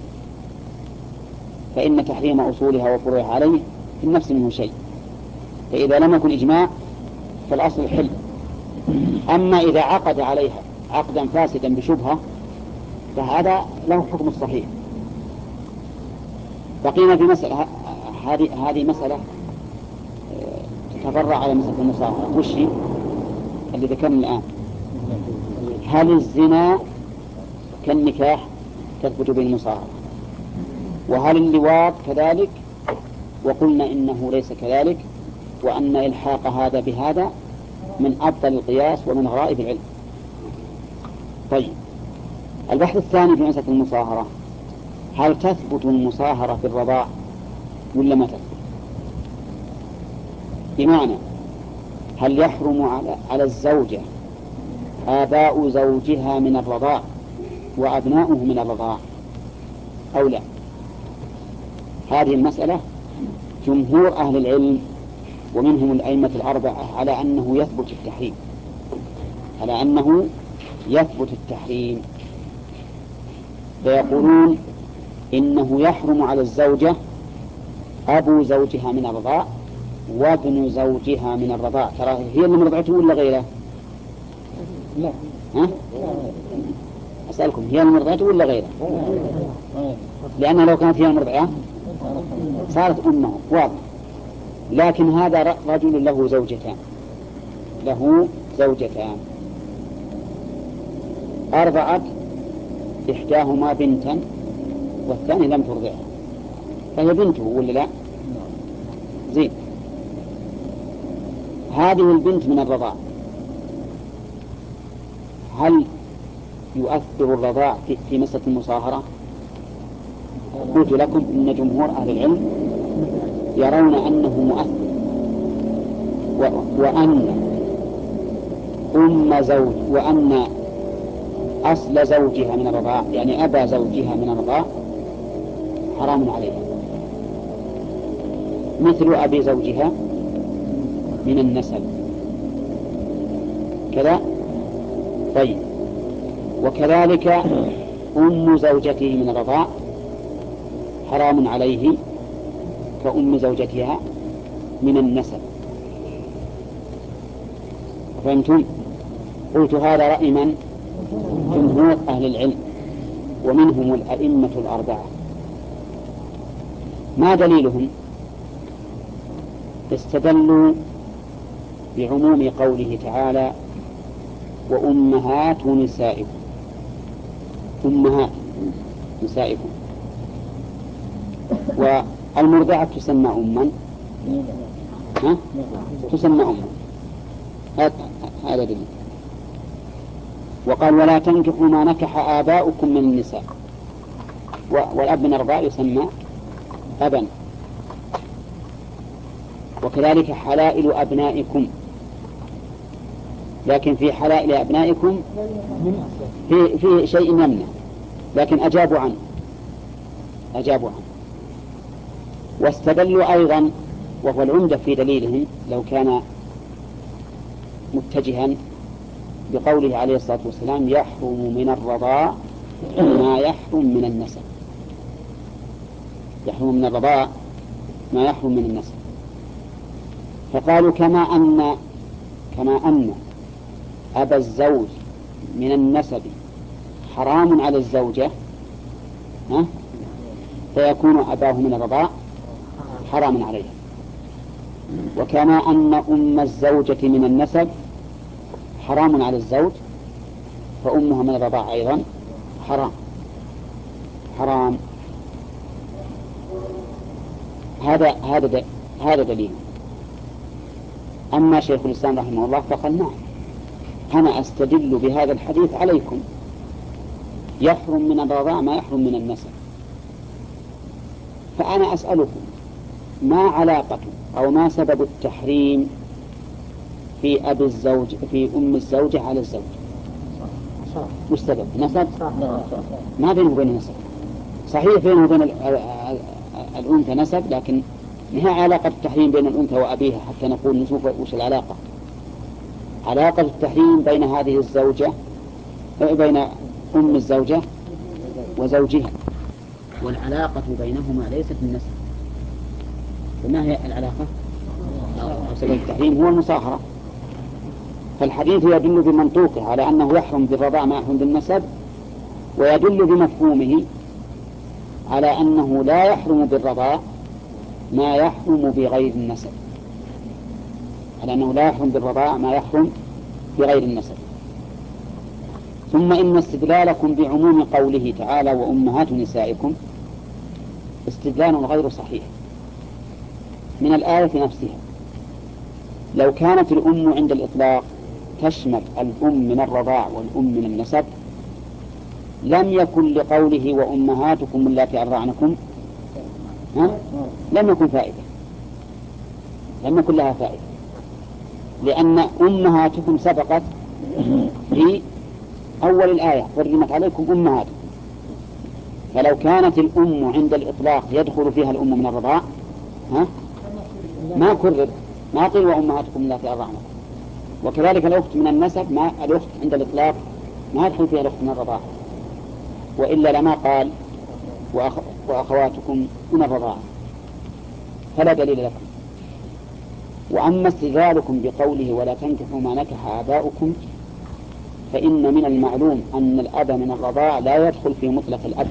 فإن تحريم أصولها وفروعها عليه في النفس منه شيء، فإذا لم يكن إجماع فالأصل الحل. أما إذا عقد عليها عقدا فاسدا بشبهة فهذا له حكم الصحيح. بقينا في مسألة هذه هذه مسألة تتفرع على مسألة المصاهرة. وش هي اللي ذكرنا الآن؟ هل الزنا كالنكاح تثبت به المصاهرة؟ وهل اللواط كذلك؟ وقلنا إنه ليس كذلك، وأن إلحاق هذا بهذا من أبطل القياس ومن غرائب العلم. طيب، البحث الثاني في مسألة المصاهرة، هل تثبت المصاهرة في الرضاع ولا ما تثبت؟ بمعنى هل يحرم على, على الزوجة آباء زوجها من الرضاع وأبناؤه من الرضاع أو لا؟ هذه المسألة جمهور أهل العلم ومنهم الأئمة الأربعة على أنه يثبت التحريم، على أنه يثبت التحريم. فيقولون إنه يحرم على الزوجة أبو زوجها من الرضاع وابن زوجها من الرضاع. ترى هي اللي مرضعته ولا غيره؟ لا. ها؟ أسألكم، هي اللي مرضعته ولا غيره؟ لأنها لو كانت هي المرضعة صارت أمه، واضح. لكن هذا رجل له زوجتان له زوجتان أرضعت إحداهما بنتا والثانية لم ترضعها، فهي بنته ولا لا؟ زين. هذه البنت من الرضاع، هل يؤثر الرضاع في, في مسألة المصاهرة؟ قلت لكم إن جمهور أهل العلم يرون أنه مؤثر، و... وأن أم زوج وأن أصل زوجها من الرضاع، يعني أبا زوجها من الرضاع حرام عليها، مثل أبي زوجها من النسب كذا. طيب، وكذلك أم زوجته من الرضاع حرام عليه كأم زوجتها من النسب. فهمتم؟ قلت هذا رأي من؟ جمهور أهل العلم، ومنهم الأئمة الأربعة. ما دليلهم؟ استدلوا بعموم قوله تعالى وأمهات نسائكم، أمهات نسائكم، والمرضعة تسمى أما، ها؟ تسمى أما، هذا دليل. وقال ولا تنكحوا ما نكح آباؤكم من النساء، والأب من الرضاع يسمى أبا. وكذلك حلائل أبنائكم، لكن في حلائل أبنائكم في, في شيء يمنع، لكن أجابوا عنه أجابوا عنه واستدلوا أيضا، وهو العمدة في دليلهم لو كان متجها، بقوله عليه الصلاة والسلام يحرم من الرضاع ما يحرم من النسب، يحرم من الرضاع ما يحرم من النسب. فقالوا كما أن كما أن أبا الزوج من النسب حرام على الزوجة، ها؟ فيكون أباه من الرضاع حرام عليها. وكما أن أم الزوجة من النسب حرام على الزوج، فأمها من الرضاع أيضا حرام حرام. هذا هذا هذا دليل. أما شيخ الإسلام رحمه الله فقال نعم، أنا أستدل بهذا الحديث عليكم، يحرم من الرضاع ما يحرم من النسب. فأنا أسألكم ما علاقة أو ما سبب التحريم في أبي الزوج في أم الزوجة على الزوج؟ مش سبب نسب؟ ما بينه وبين نسب. صحيح بينه وبين الأنثى نسب، لكن ما هي علاقة التحريم بين الأنثى وأبيها حتى نقول نشوف وش العلاقة؟ علاقة التحريم بين هذه الزوجة بين أم الزوجة وزوجها، والعلاقة بينهما ليست النسب. فما هي العلاقة؟ سبب التحريم هو المصاهرة. فالحديث يدل بمنطوقه على أنه يحرم بالرضاع ما يحرم بالنسب، ويدل بمفهومه على أنه لا يحرم بالرضاع ما يحرم بغير النسب، على أنه لا يحرم بالرضاع ما يحرم بغير النسب. ثم إن استدلالكم بعموم قوله تعالى وأمهات نسائكم استدلال غير صحيح من الآية نفسها. لو كانت الأم عند الإطلاق تشمل الأم من الرضاع والأم من النسب لم يكن لقوله وأمهاتكم اللاتي أرضعنكم لم يكن فائدة، لم يكن لها فائدة، لأن أمهاتكم سبقت في أول الآية حرمت عليكم أمهاتكم. فلو كانت الأم عند الإطلاق يدخل فيها الأم من الرضاع ها ما كرر، ما قيل وأمهاتكم اللاتي أرضعنكم. وكذلك الأخت من النسب، ما الأخت عند الإطلاق ما يدخل فيها الأخت من الرضاع، وإلا لما قال وأخ... وأخواتكم من الرضاعة، فلا دليل لكم. وأما استدلالكم بقوله ولا تنكحوا ما نكح آباؤكم فإن من المعلوم أن الأب من الرضاع لا يدخل في مطلق الأب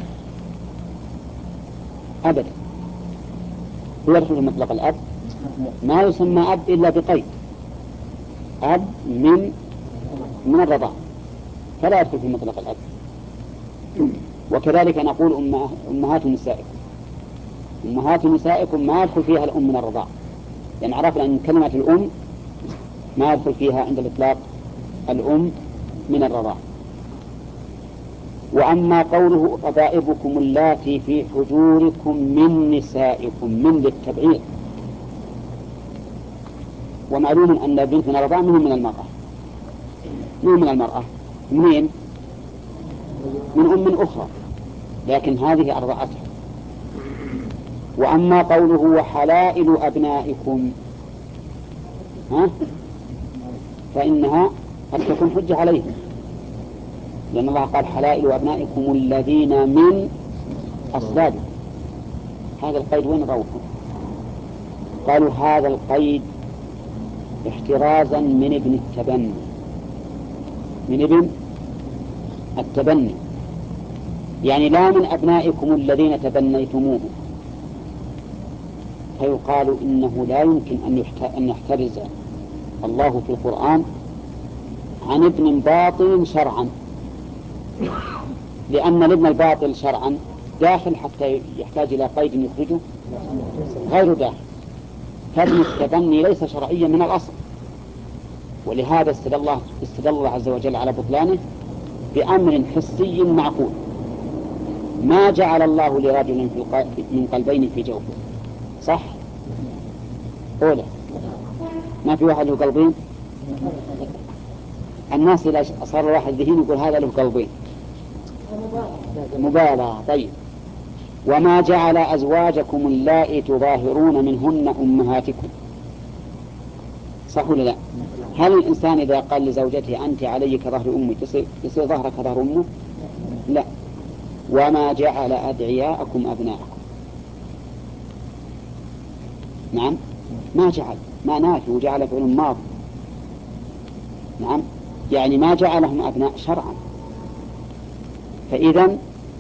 أبدا، لا يدخل في مطلق الأب، ما يسمى أب إلا بقيد أب من من الرضاع، فلا يدخل في مطلق الأب. وكذلك نقول أمهات نسائكم، أمهات نسائكم ما يدخل فيها الأم من الرضاع، لأن يعني عرفنا أن كلمة الأم ما يدخل فيها عند الإطلاق الأم من الرضاع. وأما قوله ربائبكم اللاتي في حجوركم من نسائكم، من للتبعير، ومعلوم أن البنت من الرضاع منهم من المرأة. منهم من المرأة منين؟ من أم أخرى، لكن هذه أرضعتها. وأما قوله وحلائل أبنائكم ها فإنها قد تكون حجة عليهم، لأن الله قال حلائل أبنائكم الذين من أصلابكم. هذا القيد وين روحه؟ قالوا هذا القيد احترازا من ابن التبني، من ابن التبني، يعني لا من أبنائكم الذين تبنيتموه. فيقال إنه لا يمكن أن يحترز الله في القرآن عن ابن باطل شرعا، لأن الابن الباطل شرعا داخل حتى يحتاج إلى قيد يخرجه، غير داخل. فابن التبني ليس شرعيا من الأصل، ولهذا استدل الله, استدل الله عز وجل على بطلانه بأمر حسي معقول. ما جعل الله لرجل من قلبين في جوفه، صح؟ أولا ما في واحد له قلبين. الناس إذا صار واحد ذهين يقول هذا له قلبين، مبالغة. طيب وما جعل أزواجكم اللائي تظاهرون منهن أمهاتكم، صح ولا لا؟ هل الإنسان إذا قال لزوجته أنت علي كظهر أمي يصير ظهرك كظهر أمه؟ لا. وما جعل أدعياءكم أبناءكم، نعم ما جعل، ما نافي وجعل فعل ماضي، نعم يعني ما جعلهم أبناء شرعا. فإذا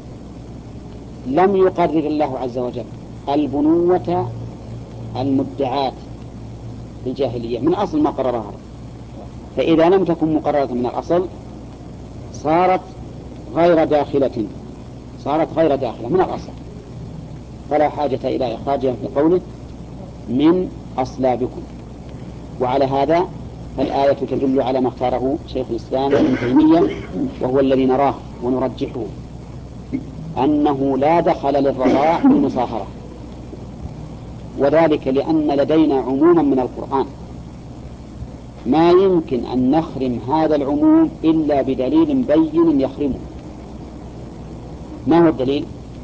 لم يقرر الله عز وجل البنوة المدعاة في الجاهلية من أصل ما قررها، فإذا لم تكن مقررة من الأصل صارت غير داخلة، صارت غير داخلة من الأصل، فلا حاجة إلى إخراجها في قوله من أصلابكم. وعلى هذا فالآية تدل على ما اختاره شيخ الإسلام ابن تيمية، وهو الذي نراه ونرجحه، أنه لا دخل للرضاع بالمصاهرة، وذلك لأن لدينا عموما من القرآن ما يمكن أن نخرم هذا العموم إلا بدليل بين يخرمه. ما هو الدليل؟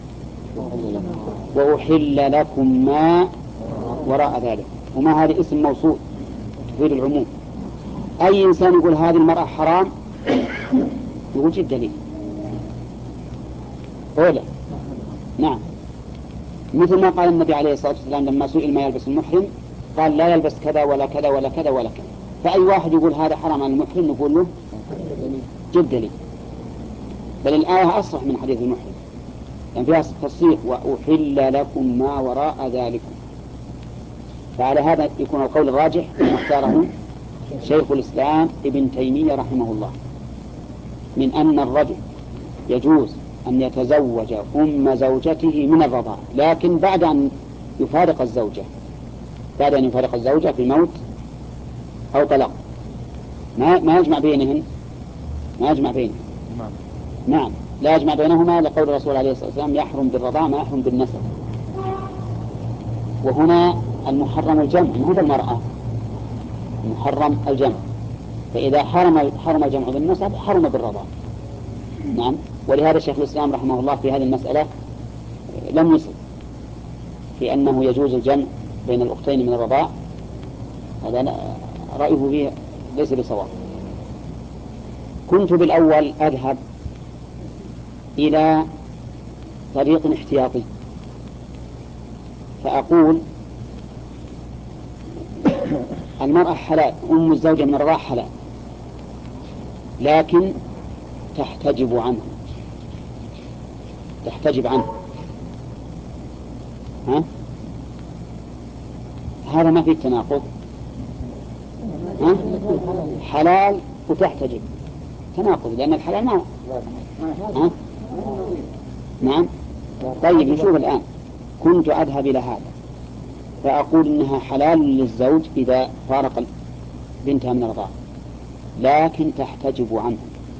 وأحل لكم ما وراء ذلك. وما هذا اسم موصول تفيد العموم. أي إنسان يقول هذه المرأة حرام يوجد دليل. أولا نعم، مثل ما قال النبي عليه الصلاة والسلام لما سئل ما يلبس المحرم قال لا يلبس كذا ولا كذا ولا كذا ولا كذا. فأي واحد يقول هذا حرام على المحرم نقول له جد دليل. بل الآية أصرح من حديث المحرم، يعني فيها تصريح وأحل لكم ما وراء ذلكم. فعلى هذا يكون القول الراجح ما اختاره شيخ الإسلام ابن تيمية رحمه الله من أن الرجل يجوز أن يتزوج أم زوجته من الرضاعة، لكن بعد أن يفارق الزوجة، بعد أن يفارق الزوجة في موت أو طلاق، ما ما يجمع بينهن، ما يجمع بينهن. نعم لا يجمع بينهما، لقول الرسول عليه الصلاة والسلام يحرم بالرضاعة ما يحرم بالنسب. وهنا المحرم الجمع مثل المرأة، محرم الجمع، فإذا حرم حرم الجمع بالنسب حرم بالرضاعة. نعم. ولهذا الشيخ الإسلام رحمه الله في هذه المسألة لم يصل في أنه يجوز الجمع بين الأختين من الرضاع، هذا رأيه فيه ليس بصواب. كنت بالأول أذهب إلى طريق احتياطي فأقول المرأة حلال، أم الزوجة من الرضاع حلال، لكن تحتجب عنه، تحتجب عنه. ها؟ هذا ما فيه تناقض. ها؟ حلال وتحتجب، تناقض لأن الحلال ما ها؟ نعم. طيب نشوف الآن. كنت أذهب إلى هذا فأقول إنها حلال للزوج إذا فارق بنتها من الرضاعة، لكن تحتجب عنه،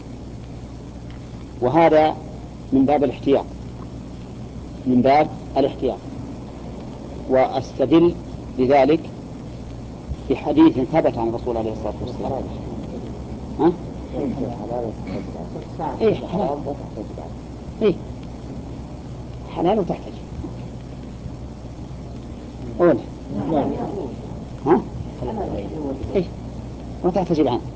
وهذا من باب الاحتياط، من باب الاحتياط. وأستدل لذلك بحديث ثبت عن الرسول عليه الصلاة والسلام. ها؟ إيه حلال. إيه حلال وتحتجب. أولا ها؟ إيه وتحتجب عنه.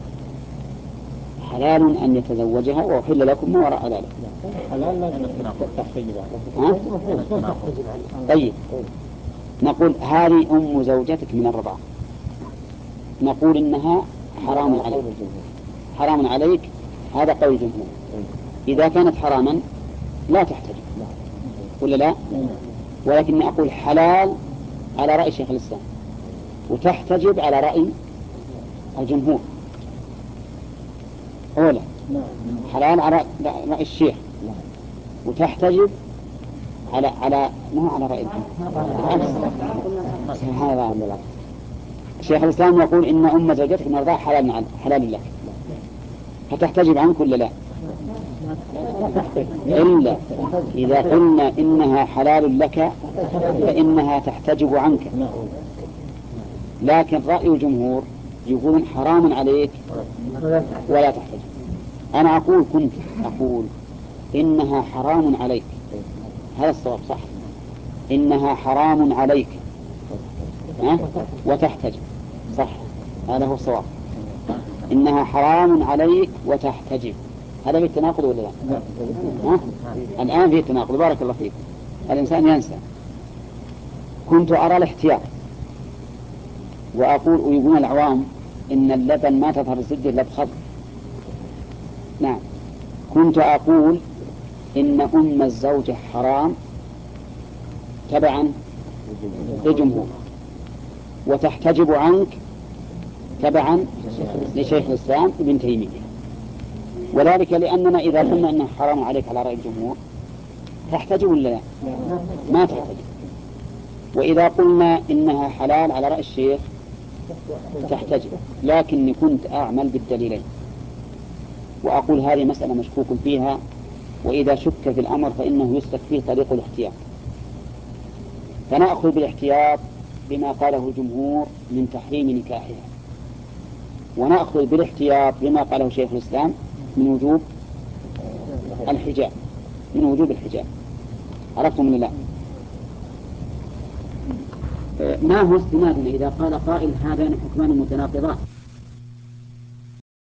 حلال أن يتزوجها وأحل لكم ما وراء ذلك. حلال لا تحتجب عنه. طيب نقول هذه أم زوجتك من الرضاعة، نقول إنها حرام عليك، حرام عليك، هذا قول الجمهور. إذا كانت حراما لا تحتجب ولا لا؟ ولكن أقول حلال على رأي شيخ الإسلام، وتحتجب على رأي الجمهور. أولا حلال على رأي الشيخ، وتحتجب على على ما على رأي الجمهور. شيخ الإسلام يقول إن أم زوجتك من الرضاعة حلال حلال لك، فتحتجب عنك ولا لا؟ إلا إذا قلنا إنها حلال لك فإنها تحتجب عنك. لكن رأي الجمهور يقولون حرام عليك ولا تحتجب. أنا أقول كنت أقول إنها حرام عليك، هذا الصواب صح، إنها حرام عليك ها؟ وتحتجب صح، هذا هو الصواب، إنها حرام عليك وتحتجب. هذا في التناقض ولا لا؟ ها؟ الآن في التناقض. بارك الله فيك. الإنسان ينسى. كنت أرى الاحتياط وأقول ويقولون العوام إن اللبن ما تظهر الزبدة إلا بخضر. نعم، كنت أقول إن أم الزوجة حرام تبعا للجمهور، وتحتجب عنك تبعا لشيخ الإسلام ابن تيمية. وذلك لأننا إذا قلنا أنه حرام عليك على رأي الجمهور تحتجب ولا لا؟ ما تحتجب. وإذا قلنا إنها حلال على رأي الشيخ تحتجب. لكني كنت أعمل بالدليلين وأقول هذه مسألة مشكوك فيها، وإذا شك في الأمر فإنه يسلك فيه طريق الاحتياط، فنأخذ بالاحتياط بما قاله الجمهور من تحريم نكاحها، ونأخذ بالاحتياط بما قاله شيخ الإسلام من وجوب الحجاب، من وجوب الحجاب. عرفتم من الله؟ ما هو استنادنا إذا قال قائل هذان حكمان متناقضان؟